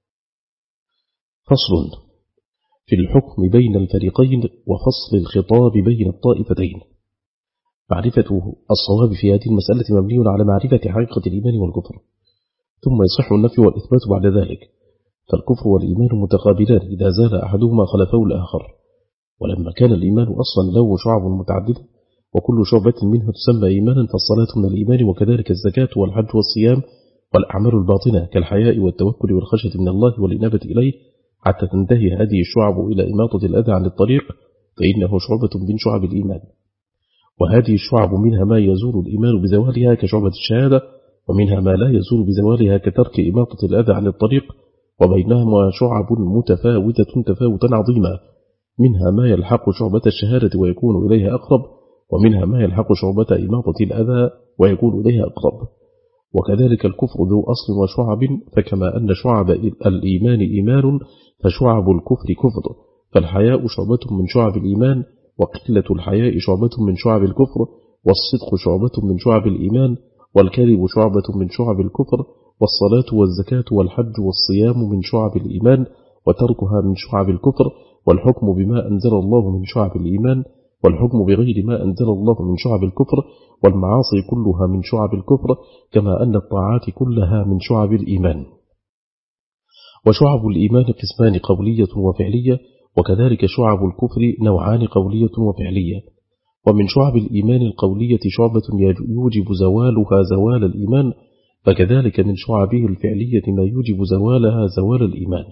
فصل في الحكم بين الفريقين وفصل الخطاب بين الطائفتين. معرفة الصواب في هذه المسألة مبني على معرفة حقيقة الإيمان والكفر، ثم يصح النفي والإثبات بعد ذلك، فالكفر والإيمان متقابلان، إذا زال أحدهما خلفه الآخر. ولما كان الإيمان أصلا له شعب متعددة وكل شعبة منها تسمى إيمانا، فالصلاة من الإيمان، وكذلك الزكاة والحج والصيام والأعمال الباطنة كالحياء والتوكل والخشية من الله والإنابة إليه حتى تنتهي هذه الشعب إلى إماطة الأذى عن الطريق، فإنه شعبة من شعب الإيمان. وهذه الشعب منها ما يزول الإيمان بزوالها كشعبة الشهادة، ومنها ما لا يزول بزوالها كترك إماطة الأذى عن الطريق، وبينهما شعب متفاوتة تفاوتا عظيما، منها ما يلحق شعبة الشهادة ويكون إليها أقرب، ومنها ما يلحق شعبة إماطة الأذى ويكون إليها أقرب. وكذلك الكفر ذو أصل وشعب، فكما أن شعب الإيمان إيمان فشعب الكفر كفر، فالحياء شعبة من شعب الإيمان، وقلة الحياء شعبة من شعب الكفر، والصدق شعبة من شعب الإيمان، والكذب شعبة من شعب الكفر، والصلاة والزكاة والحج والصيام من شعب الإيمان وتركها من شعب الكفر، والحكم بما أنزل الله من شعب الإيمان، والحكم بغير ما أنزل الله من شعب الكفر، والمعاصي كلها من شعب الكفر، كما أن الطاعات كلها من شعب الإيمان. وشعب الإيمان قسمان قولية وفعلية، وكذلك شعب الكفر نوعان قولية وفعلية. ومن شعب الإيمان القولية شعبة يوجب زوالها زوال الإيمان، فكذلك من شعبه الفعلية ما يوجب زوالها زوال الإيمان.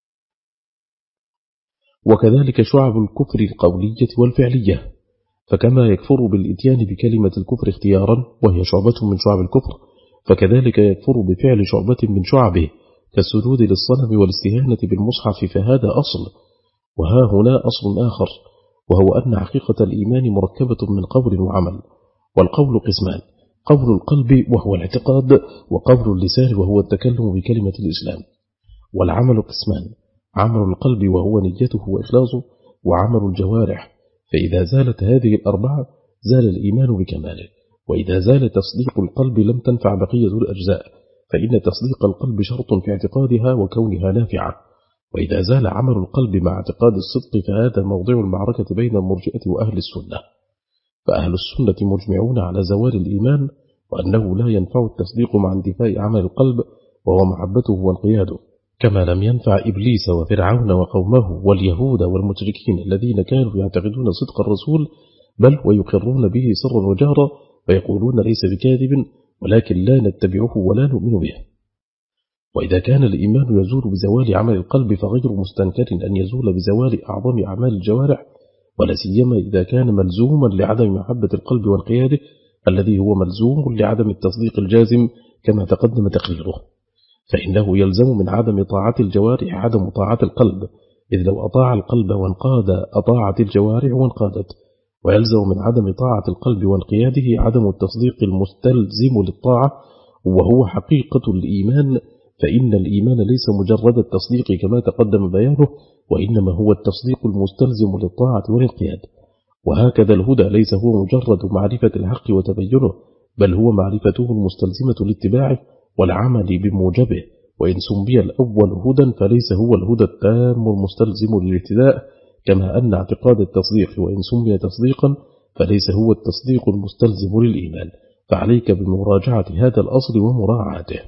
وكذلك شعب الكفر القولية والفعلية، فكما يكفر بالإتيان بكلمة الكفر اختيارا وهي شعبة من شعب الكفر، فكذلك يكفر بفعل شعبة من شعبه كالسجود للصنم والاستهانة بالمصحف، فهذا أصل. وها هنا أصل آخر، وهو أن حقيقة الإيمان مركبة من قول وعمل. والقول قسمان: قول القلب وهو الاعتقاد، وقول اللسان وهو التكلم بكلمة الإسلام. والعمل قسمان: عمل القلب وهو نيته وإخلاصه، وعمل الجوارح. فإذا زالت هذه الأربعة زال الإيمان بكماله، وإذا زال تصديق القلب لم تنفع بقية الأجزاء، فإن تصديق القلب شرط في اعتقادها وكونها نافعة. وإذا زال عمل القلب مع اعتقاد الصدق فهذا موضع المعركة بين المرجئة وأهل السنة. فأهل السنة مجمعون على زوال الإيمان، وأنه لا ينفع التصديق مع انتفاء عمل القلب وهو محبته والقياده، كما لم ينفع إبليس وفرعون وقومه واليهود والمشركين الذين كانوا يعتقدون صدق الرسول بل ويقرون به سرا وجهرا، ويقولون ليس بكاذب، ولكن لا نتبعه ولا نؤمن به. وإذا كان الإيمان يزول بزوال عمل القلب فغير مستنكر أن يزول بزوال أعظم أعمال الجوارح، ولا سيما إذا كان ملزوما لعدم محبة القلب وانقياده، الذي هو ملزوم لعدم التصديق الجازم كما تقدم تقريره. فإنه يلزم من عدم طاعة الجوارح عدم طاعة القلب، إذ لو أطاع القلب وانقاد أطاعت الجوارح وانقادت. ويلزم من عدم طاعة القلب وانقياده عدم التصديق المستلزم للطاعة، وهو حقيقة الإيمان، فإن الإيمان ليس مجرد التصديق كما تقدم بيانه، وإنما هو التصديق المستلزم للطاعة والانقياد. وهكذا الهدى ليس هو مجرد معرفة الحق وتبينه، بل هو معرفته المستلزمة لاتباعه والعمل بموجبه. وإن سمي الأول هدى فليس هو الهدى التام المستلزم للاهتداء، كما أن اعتقاد التصديق وإن سمي تصديقا فليس هو التصديق المستلزم للإيمان. فعليك بمراجعة هذا الأصل ومراعاته.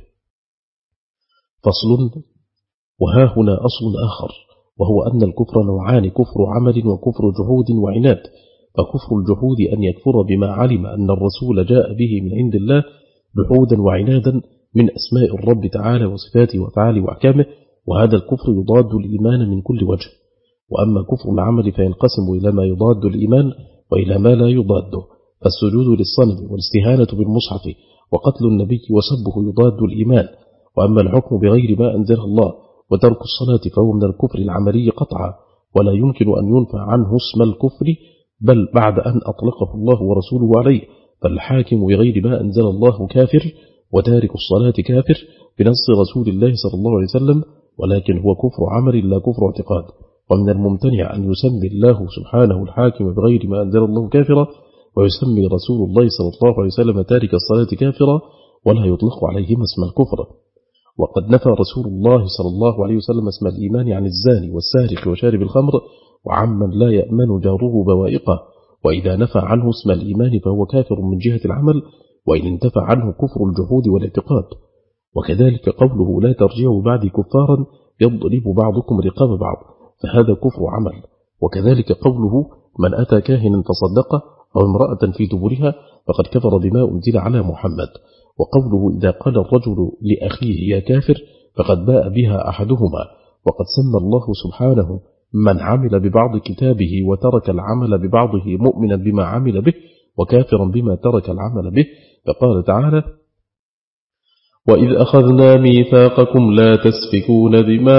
فصل. وها هنا أصل آخر، وهو أن الكفر نوعان: كفر عمل وكفر جحود وعناد. فكفر الجحود أن يكفر بما علم أن الرسول جاء به من عند الله جحودا وعنادا من أسماء الرب تعالى وصفاته وأفعاله وأحكامه، وهذا الكفر يضاد الإيمان من كل وجه. وأما كفر العمل فينقسم إلى ما يضاد الإيمان وإلى ما لا يضاده، فالسجود للصنم والاستهانة بالمصحف وقتل النبي وسبه يضاد الإيمان. وأما الحكم بغير ما أنزل الله وترك الصلاة فهو من الكفر العملي قطعا، ولا يمكن أن ينفع عنه اسم الكفر بل بعد أن أطلقه الله ورسوله عليه. فالحاكم بغير ما أنزل الله كافر، وتارك الصلاة كافر بنص رسول الله صلى الله عليه وسلم، ولكن هو كفر عمل لا كفر اعتقاد. ومن الممتنع أن يسمي الله سبحانه الحاكم بغير ما أنزل الله كافرا، ويسمي رسول الله صلى الله عليه وسلم تارك الصلاة كافرا، ولا يطلق عليهما اسم الكفر. وقد نفى رسول الله صلى الله عليه وسلم اسم الإيمان عن الزاني والسارق وشارب الخمر وعمن لا يأمن جاره بوائقه. وإذا نفى عنه اسم الإيمان فهو كافر من جهة العمل، وإن انتفى عنه كفر الجحود والاعتقاد. وكذلك قوله لا ترجعوا بعدي كفارا يضرب بعضكم رقاب بعض، فهذا كفر عمل. وكذلك قوله من أتى كاهنا فصدقه أو امرأة في دبرها فقد كفر بما أنزل على محمد. وقوله إذا قال الرجل لأخيه يا كافر فقد باء بها أحدهما، وقد سمى الله سبحانه من عمل ببعض كتابه وترك العمل ببعضه مؤمنا بما عمل به وكافرا بما ترك العمل به، فقال تعالى وإذ أخذنا ميثاقكم لا تسفكون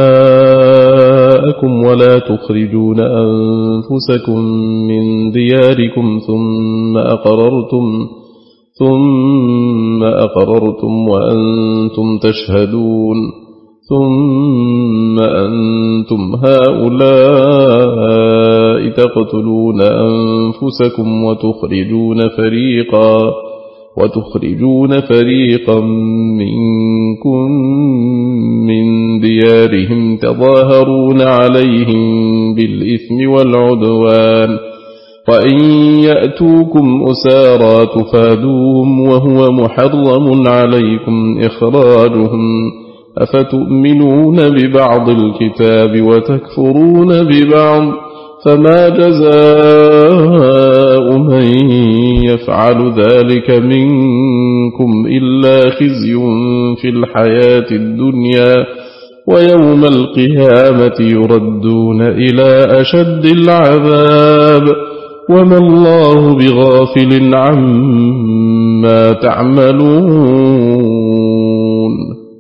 دماءكم ولا تخرجون أنفسكم من دياركم ثم أقررتم وأنتم تشهدون ثم أنتم هؤلاء تقتلون أنفسكم وتخرجون فريقا منكم من ديارهم تظاهرون عليهم بالإثم والعدوان وإن يأتوكم أسارى تفادوهم وهو محرم عليكم إخراجهم أفتؤمنون ببعض الكتاب وتكفرون ببعض فما جزاء من يفعل ذلك منكم إلا خزي في الحياة الدنيا ويوم القيامة يردون إلى أشد العذاب وما الله بغافل عما تعملون.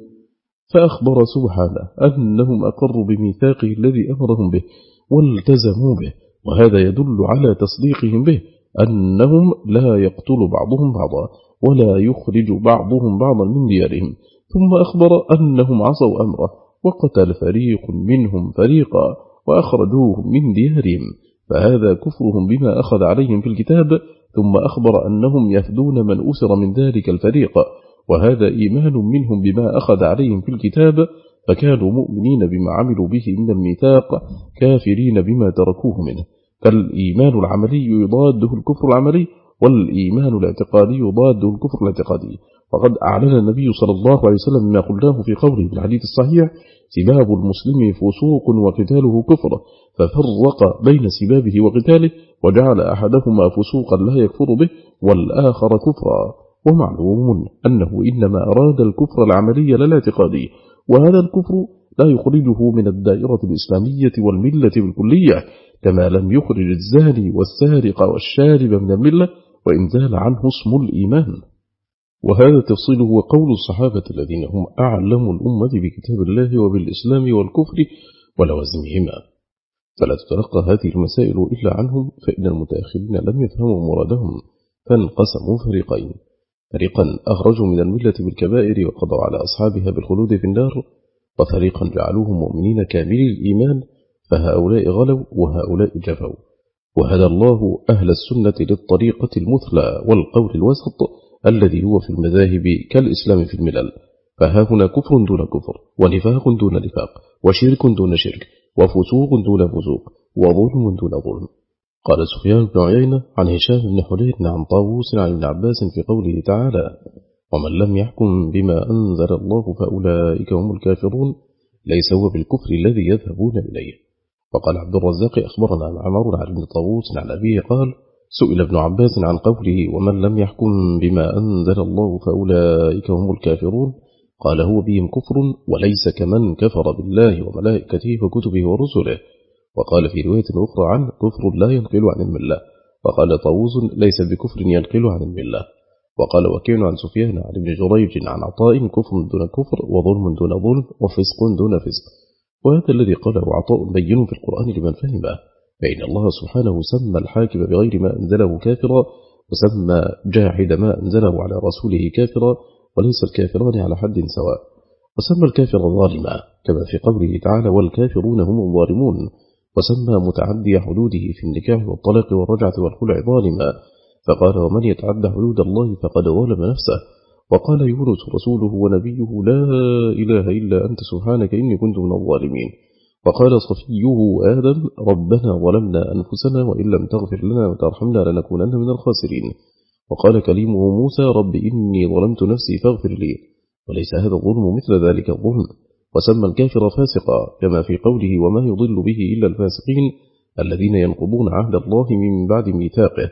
فأخبر سبحانه أنهم أقروا بميثاقه الذي أمرهم به والتزموا به، وهذا يدل على تصديقهم به أنهم لا يقتل بعضهم بعضا ولا يخرج بعضهم بعضا من ديارهم، ثم أخبر أنهم عصوا أمره وقتل فريق منهم فريقا وأخرجوهم من ديارهم، فهذا كفرهم بما أخذ عليهم في الكتاب، ثم أخبر أنهم يفدون من أسر من ذلك الفريق، وهذا إيمان منهم بما أخذ عليهم في الكتاب، فكانوا مؤمنين بما عملوا به من الميثاق كافرين بما تركوه منه. فالإيمان العملي يضاده الكفر العملي، والإيمان الاعتقادي يضاده الكفر الاعتقادي. وقد أعلن النبي صلى الله عليه وسلم ما قلناه في قوله في الحديث الصحيح سباب المسلم فسوق وقتاله كفر، ففرق بين سبابه وقتاله وجعل أحدهما فسوقا لا يكفر به والآخر كفرا. ومعلوم أنه إنما أراد الكفر العملي لا الاعتقادي، وهذا الكفر لا يخرجه من الدائرة الإسلامية والملة بالكلية، كما لم يخرج الزاني والسارق والشارب من الملة وإن زال عنه اسم الإيمان. وهذا تفصيله وقول الصحابة الذين هم أعلم الأمة بكتاب الله وبالإسلام والكفر ولوازمهما، فلا تتلقى هذه المسائل إلا عنهم، فإن المتأخرين لم يفهموا مرادهم فانقسموا فريقين: فريقا أخرجوا من الملة بالكبائر وقضوا على أصحابها بالخلود في النار، وفريقا جعلوهم مؤمنين كاملي الإيمان، فهؤلاء غلوا وهؤلاء جفوا. وهدى الله أهل السنة للطريقة المثلى والقول الوسط الذي هو في المذاهب كالإسلام في الملل، فها هنا كفر دون كفر، ونفاق دون نفاق، وشرك دون شرك، وفسوق دون فسوق، وظلم دون ظلم. قال سفيان بن عيينة عن هشام بن حلير عن طاووس عن ابن عباس في قوله تعالى ومن لم يحكم بما أنزل الله فأولئك هم الكافرون، ليس هو بالكفر الذي يذهبون إليه. وقال عبد الرزاق أخبرنا عمر عن ابن طاووس عن أبيه قال سئل ابن عباس عن قوله ومن لم يحكم بما أنزل الله فأولئك هم الكافرون، قال هو بهم كفر وليس كمن كفر بالله وملائكته وكتبه ورسله. وقال في رواية أخرى عنه كفر لا ينقل عن الملة. وقال طاووس ليس بكفر ينقل عن الملة. وقال وكيع عن سفيان عن ابن جريج عن عطاء كفر دون كفر وظلم دون ظلم وفسق دون فسق. وهذا الذي قاله عطاء بين في القرآن لمن فهمه، فإن الله سبحانه سمى الحاكم بغير ما أنزله كافرا، وسمى جاحد ما أنزله على رسوله كافرا، وليس الكافران على حد سواء، وسمى الكافر ظالما كما في قوله تعالى والكافرون هم الظالمون، وسمى متعدي حدوده في النكاح والطلاق والرجعة والخلع ظالما، فقال ومن يتعدى حدود الله فقد ظلم نفسه. وقال يونس رسوله ونبيه لا إله إلا أنت سبحانك إني كنت من الظالمين. وقال صفيه آدم ربنا ظلمنا أنفسنا وإن لم تغفر لنا وترحمنا لنكونن من الخاسرين. وقال كليمه موسى رب إني ظلمت نفسي فاغفر لي، وليس هذا الظلم مثل ذلك الظلم. وسمى الكافر فاسقا كما في قوله وما يضل به إلا الفاسقين الذين ينقضون عهد الله من بعد ميثاقه.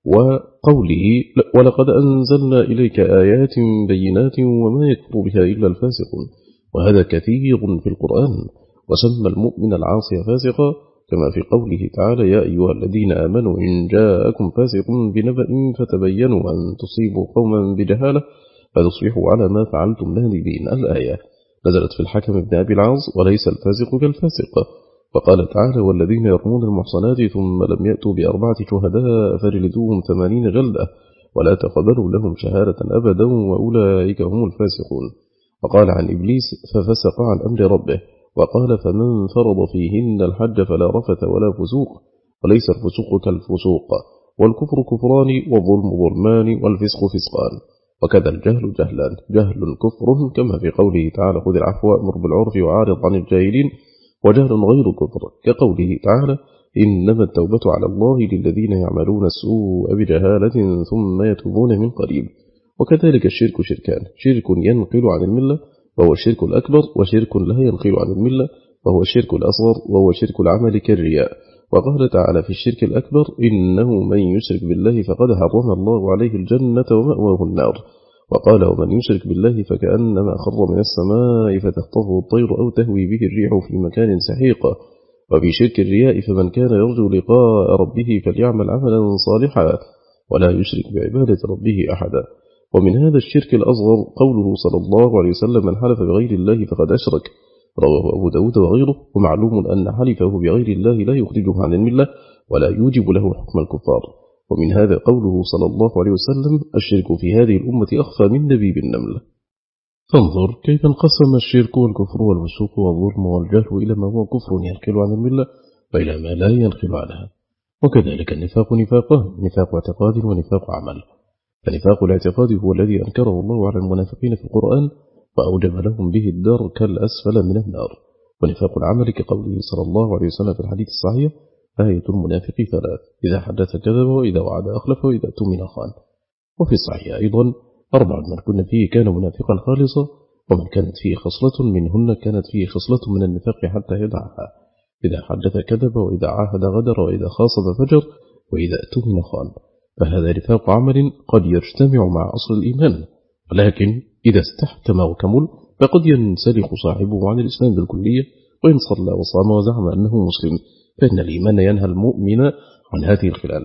وقوله ولقد أنزلنا إليك آيات بينات وما يكفر بها إلا الفاسقون، وهذا كثير في القرآن. وسمى المؤمن العاصي فاسقا كما في قوله تعالى يا أيها الذين آمنوا إن جاءكم فاسق بنبأ فتبينوا أن تصيبوا قوما بجهالة فتصبحوا على ما فعلتم نادمين. الآية نزلت في الحكم بن أبي العاص وليس الفاسق كالفاسق. وقال تعالى والذين يرمون المحصنات ثم لم يأتوا ب4 شهداء فجلدوهم 80 جلدة ولا تقبلوا لهم شهادة أبدا وأولئك هم الفاسقون. وقال عن إبليس ففسق عن أمر ربه. وقال فمن فرض فيهن الحج فلا رفث ولا فسوق وليس الفسوق كالفسوق والكفر كفران والظلم ظلمان والفسق فسقان. وكذا الجهل جهلان، جهل كفر كما في قوله تعالى خذ العفو وأمر بالعرف وعارض عن الجاهلين، وجهل غير كفر كقوله تعالى إنما التوبة على الله للذين يعملون السوء بجهالة ثم يتوبون من قريب. وكذلك الشرك شركان، شرك ينقل عن الملة وهو الشرك الأكبر، وشرك لا ينقل عن الملة وهو الشرك الأصغر وهو شرك العمل كالرياء. وقال تعالى في الشرك الأكبر إنه من يشرك بالله فقد حرم الله عليه الجنة ومأواه النار. وقال ومن يشرك بالله فكأنما خر من السماء فتخطفه الطير أو تهوي به الريح في مكان سحيق. وفي شرك الرياء فمن كان يرجو لقاء ربه فليعمل عملا صالحا ولا يشرك بعبادة ربه أحدا. ومن هذا الشرك الأصغر قوله صلى الله عليه وسلم من حلف بغير الله فقد أشرك، رواه أبو داود وغيره. ومعلوم أن حلفه بغير الله لا يخرجه عن الملة ولا يوجب له حكم الكفار. ومن هذا قوله صلى الله عليه وسلم الشرك في هذه الأمة أخفى من دبيب النملة. فانظر كيف انقسم الشرك والكفر والفسوق والظلم والجهل إلى ما هو كفر ينقل عن الملة وإلى ما لا ينقل عنها. وكذلك النفاق نفاقان، نفاق اعتقاد ونفاق عمل. فنفاق الاعتقاد هو الذي أنكره الله على المنافقين في القرآن وأوجب لهم به الدرك الأسفل من النار. ونفاق العمل كقوله صلى الله عليه وسلم في الحديث الصحيح آية المنافق 3 إذا حدث كذب وإذا وعد أخلف وإذا اؤتمن خان. وفي الصحيح أيضا 4 من كن فيه كان منافقا خالصا ومن كانت فيه خصلة منهن كانت فيه خصلة من النفاق حتى يدعها إذا حدث كذب وإذا عاهد غدر وإذا خاصم فجر وإذا اؤتمن خان. فهذا نفاق عمل قد يجتمع مع أصل الإيمان، ولكن إذا استحكم وكمل فقد ينسلخ صاحبه عن الإسلام بالكلية، وإن صلى وصام وزعم أنه مسلم فإن الإيمان ينهى المؤمن عن هذه الخلال.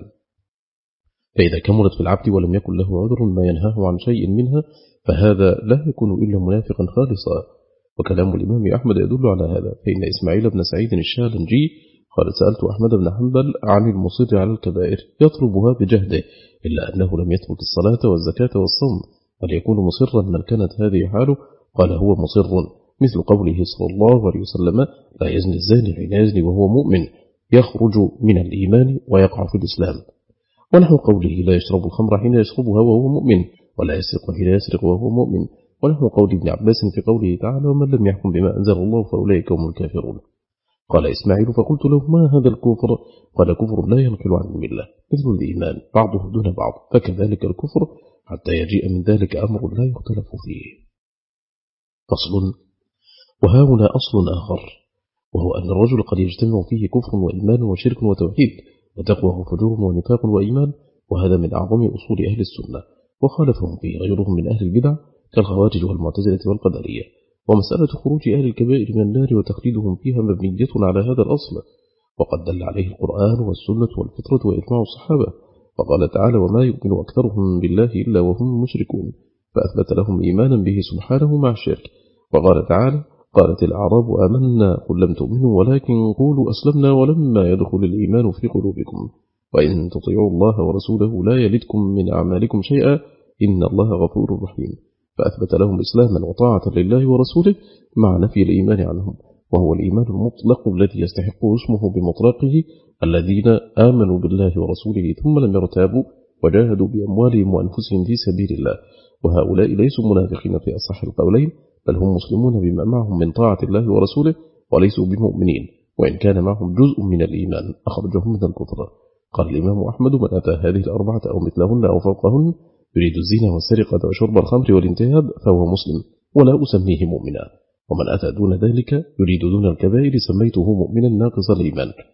فإذا كملت في العبد ولم يكن له عذر ما ينهاه عن شيء منها فهذا لا يكون إلا منافقا خالصا. وكلام الإمام أحمد يدل على هذا، فإن إسماعيل بن سعيد الشالنجي قال سألت أحمد بن حنبل عن المصر على الكبائر يطلبها بجهده إلا أنه لم يترك الصلاة والزكاة والصوم، هل يكون مصرا من كانت هذه حاله؟ قال هو مصر، مثل قوله صلى الله عليه وسلم لا يزني الزاني حين يزني وهو مؤمن يخرج من الإيمان ويقع في الإسلام. ونحو قوله لا يشرب الخمر حين يشربها وهو مؤمن ولا يسرق حين يسرق وهو مؤمن. ونحو قول ابن عباس في قوله تعالى ومن لم يحكم بما أنزل الله فأولئك هم الكافرون. قال إسماعيل فقلت له ما هذا الكفر؟ قال كفر لا ينقل عن الملة مثل الإيمان بعضه دون بعض، فكذلك الكفر حتى يجيء من ذلك أمر لا يختلف فيه. فصل. وهاهنا أصل آخر وهو أن الرجل قد يجتمع فيه كفر وإيمان وشرك وتوحيد وتقوى وفجور ونفاق وإيمان، وهذا من أعظم أصول أهل السنة، وخالفهم فيه غيرهم من أهل البدع كالخوارج والمعتزلة والقدرية. ومسألة خروج أهل الكبائر من النار وتخليدهم فيها مبنية على هذا الأصل، وقد دل عليه القرآن والسنة والفطرة وإجماع الصحابة. وقال تعالى وما يؤمن أكثرهم بالله إلا وهم مشركون، فأثبت لهم إيمانا به سبحانه مع الشرك. وقال تعالى قالت الأعراب آمنا قل لم تؤمنوا ولكن قولوا أسلمنا ولما يدخل الإيمان في قلوبكم وإن تطيعوا الله ورسوله لا يلدكم من أعمالكم شيئا إن الله غفور رحيم. فأثبت لهم إسلاما وطاعة لله ورسوله مع نفي الإيمان عنهم، وهو الإيمان المطلق الذي يستحق اسمه بمطلقه الذين آمنوا بالله ورسوله ثم لم يرتابوا وجاهدوا بأموالهم وأنفسهم في سبيل الله. وهؤلاء ليسوا منافقين في أصح القولين، بل هم مسلمون بما معهم من طاعة الله ورسوله وليسوا بمؤمنين، وإن كان معهم جزء من الإيمان أخرجهم من الكفر. قال الإمام أحمد من أتى هذه الأربعة أو مثلهن أو فوقهن يريد الزنا والسرقة وشرب الخمر والانتهاب فهو مسلم ولا أسميه مؤمنا، ومن أتى دون ذلك يريد دون الكبائر سميته مؤمنا ناقص الإيمان.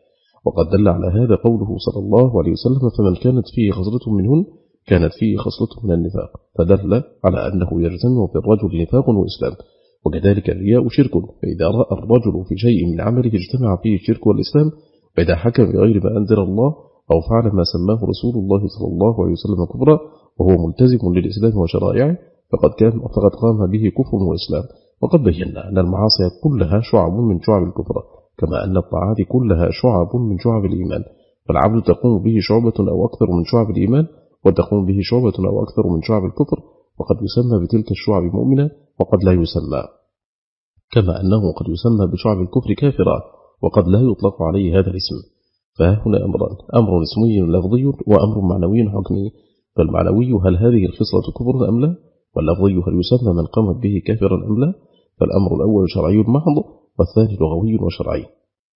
وقد دل على هذا قوله صلى الله عليه وسلم فمن كانت فيه خصلة منهن كانت فيه خصلة من النفاق، فدل على أنه يجتمع في الرجل نفاق وإسلام. وكذلك الرياء شرك، فإذا رأى الرجل في شيء من عمله اجتمع فيه الشرك والإسلام، فإذا حكم بغير ما أنزل الله أو فعل ما سماه رسول الله صلى الله عليه وسلم كفرا وهو ملتزم للإسلام وشرائعه فقد قام به كفر وإسلام. وقد بينا أن المعاصي كلها شعب من شعب الكفر، كما أن الطاعات كلها شعب من شعب الإيمان، فالعبد تقوم به شعبة أو أكثر من شعب الإيمان، وتقوم به شعبة أو أكثر من شعب الكفر، وقد يسمى بتلك الشعب مؤمنا وقد لا يسمى، كما أنه قد يسمى بشعب الكفر كافرا وقد لا يطلق عليه هذا الاسم. فهنا أمران: أمر اسمي لفظي وأمر معنوي حكمي. فالمعنوي هل هذه الخصلة كفر أم لا؟ واللفظي هل يسمى من قامت به كافرا أم لا؟ فالأمر الأول شرعي محض والثاني لغوي وشرعي.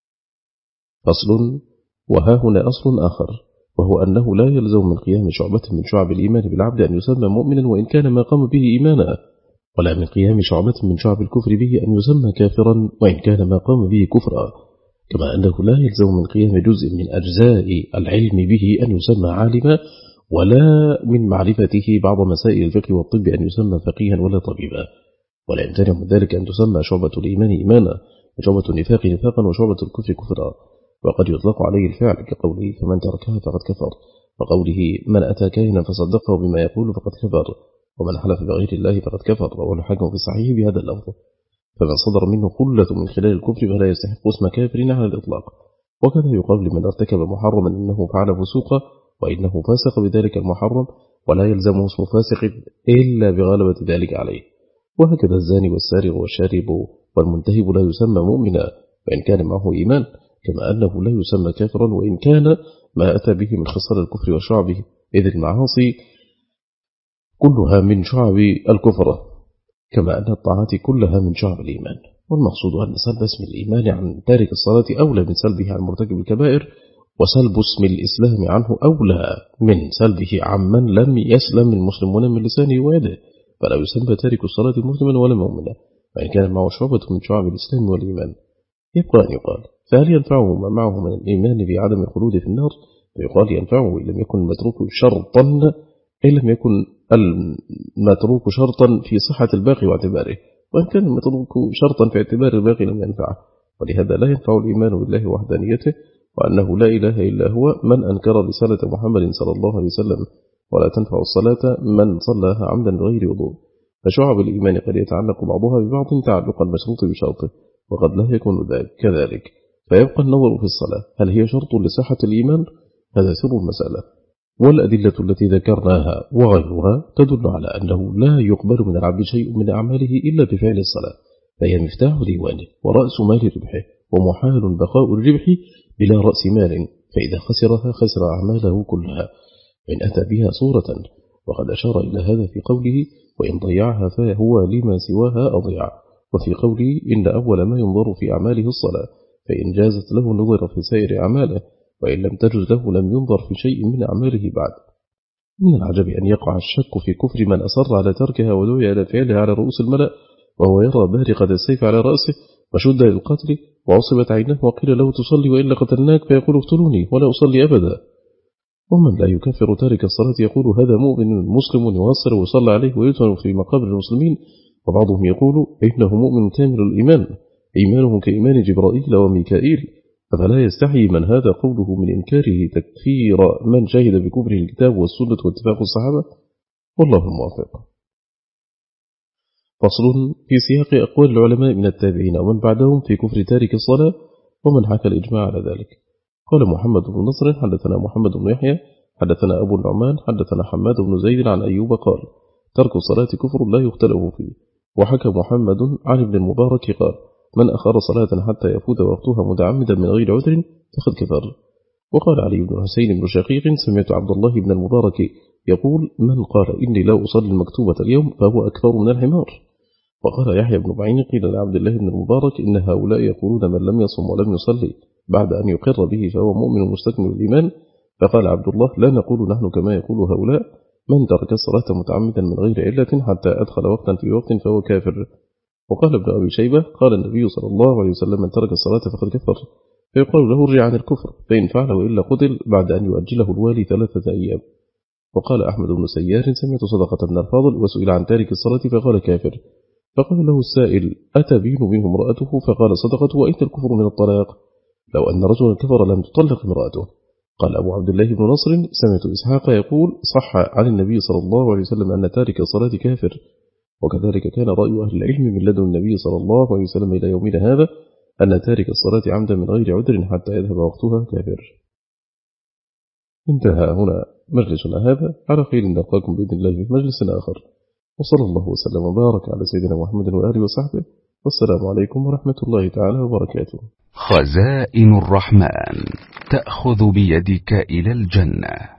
فصل: وها هنا أصل آخر، وهو أنه لا يلزم من قيام شعبة من شعب الإيمان بالعبد أن يسمى مؤمنا وإن كان ما قام به إيمانا، ولا من قيام شعبة من شعب الكفر به أن يسمى كافرا وإن كان ما قام به كفرا، كما أنه لا يلزم من قيام جزء من أجزاء العلم به أن يسمى عالما، ولا من معرفته بعض مسائل الفقه والطب أن يسمى فقيها ولا طبيبا، ولا يمتنع من ذلك أن تسمى شعبة الإيمان إيمانا وشعبة النفاق نفاقا وشعبة الكفر كفرا. وقد يطلق عليه الفعل كقوله فمن تركها فقد كفر، وقوله من أتى كاهنا فصدقه بما يقول فقد كفر، ومن حلف بغير الله فقد كفر، والحكم في الصحيح بهذا اللفظ. فمن صدر منه خلة من خلال الكفر فلا يستحق اسم كافر على الإطلاق. وكذا يقال لمن ارتكب محرما إنه فعل فسوقا وإنه فاسق بذلك المحرم، ولا يلزمه اسم فاسق إلا بغلبة ذلك عليه. وهكذا الزاني والسارق والشارب والمنتهب لا يسمى مؤمنا وإن كان معه إيمان، كما أنه لا يسمى كافرا وإن كان ما أتى به من خصال الكفر وشعبه، إذ المعاصي كلها من شعب الكفر، كما أن الطاعات كلها من شعب الإيمان. والمقصود أن سلب اسم الإيمان عن تارك الصلاة أولى من سلبه عن مرتكب الكبائر، وسلب اسم الإسلام عنه أولى من سلبه عمن لم يسلم المسلمون من لسانه ويده، فلا يسمى تارك الصلاة مسلما ولا مؤمنا وإن كان معه شعبة من شعب الإسلام والإيمان. يبقى أن يقال فهل ينفعه ما معه من الإيمان بعدم الخلود في النار؟ فيقال ينفعه إن لم يكن المتروك شرطا، إن لم يكن المتروك شرطا في صحة الباقي واعتباره، وإن كان المتروك شرطا في اعتبار الباقي لم ينفعه. ولهذا لا ينفع الإيمان بالله وحدانيته وأنه لا إله إلا هو من أنكر رسالة محمد صلى الله عليه وسلم، ولا تنفع الصلاة من صلاها عمدا بغير وضوء. فشعب الإيمان قد يتعلق بعضها ببعض تعلق المشروط بشرطه، وقد لا يكون كذلك، فيبقى النظر في الصلاة هل هي شرط لصحة الإيمان؟ هذا سر المسألة. والأدلة التي ذكرناها وغيرها تدل على أنه لا يقبل من العبد شيء من أعماله إلا بفعل الصلاة، فهي مفتاح ديوانه ورأس مال ربحه، ومحال بقاء الربح بلا رأس مال، فإذا خسرها خسر أعماله كلها إن أتى بها صورة. وقد أشار إلى هذا في قوله وإن ضيعها فهو لما سواها أضيع، وفي قوله إن أول ما ينظر في أعماله الصلاة، فإن جازت له نظر في سائر أعماله، وإن لم تجز له لم ينظر في شيء من أعماله بعد. من العجب أن يقع الشك في كفر من أصر على تركها ودعي على فعلها على رؤوس الملأ وهو يرى بارقة السيف على رأسه وشد للقتل وعصبت عينه وقيل له تصلي وإلا قتلناك فيقول اقتلوني ولا أصلي أبدا. ومن لا يكفر تارك الصلاة يقول هذا مؤمن مسلم يواصل ويصلى عليه ويدفن في مقابر المسلمين، وبعضهم يقول إنه مؤمن كامل الإيمان إيمانه كإيمان جبرائيل وميكائيل، فلا يستحي من هذا قوله من إنكاره تكفير من شهد بكفره الكتاب والسنة واتفاق الصحابة، والله الموافق. فصل في سياق أقوال العلماء من التابعين ومن بعدهم في كفر تارك الصلاة ومن حكى الإجماع على ذلك. قال محمد بن نصر حدثنا محمد بن يحيى حدثنا أبو النعمان حدثنا حماد بن زيد عن أيوب قال ترك الصلاة كفر لا يختلف فيه. وحكى محمد عن ابن المبارك قال من أخر صلاة حتى يفوت وقتها متعمدا من غير عذر فقد كفر. وقال علي بن حسين بن شقيق سمعت عبد الله بن المبارك يقول من قال إني لا أصلي المكتوبة اليوم فهو أكثر من الحمار. وقال يحيى بن معين قيل لعبد الله بن المبارك إن هؤلاء يقولون من لم يصم ولم يصلي بعد أن يقر به فهو مؤمن مستكمل الإيمان. فقال عبد الله لا نقول نحن كما يقول هؤلاء من ترك الصلاة متعمدا من غير علة حتى أدخل وقتا في وقت فهو كافر. وقال ابن أبي شيبة قال النبي صلى الله عليه وسلم من ترك الصلاة فقد كفر. فيقال له ارجع عن الكفر، فإن فعل وإلا قتل بعد أن يؤجله الوالي 3 أيام. وقال أحمد بن سيار سمعت صدقة بن الفاضل وسئل عن تارك الصلاة فقال كافر، فقال له السائل أتبين منه امرأته؟ فقال صدقة، وإن الكفر من الطلاق، لو أن رجلا كفر لم تطلق امرأته. قال أبو عبد الله بن نصر سمعت إسحاق يقول صح عن النبي صلى الله عليه وسلم أن تارك الصلاة كافر، وكذلك كان رأي أهل العلم من لدن النبي صلى الله عليه وسلم إلى يومنا هذا أن تارك الصلاة عمدا من غير عذر حتى يذهب وقتها كافر. انتهى هنا مجلسنا هذا، على خير نلقاكم بإذن الله في مجلس آخر، وصلى الله وسلم وبارك على سيدنا محمد وآله وصحبه، والسلام عليكم ورحمة الله تعالى وبركاته. خزائن الرحمن تأخذ بيدك إلى الجنة.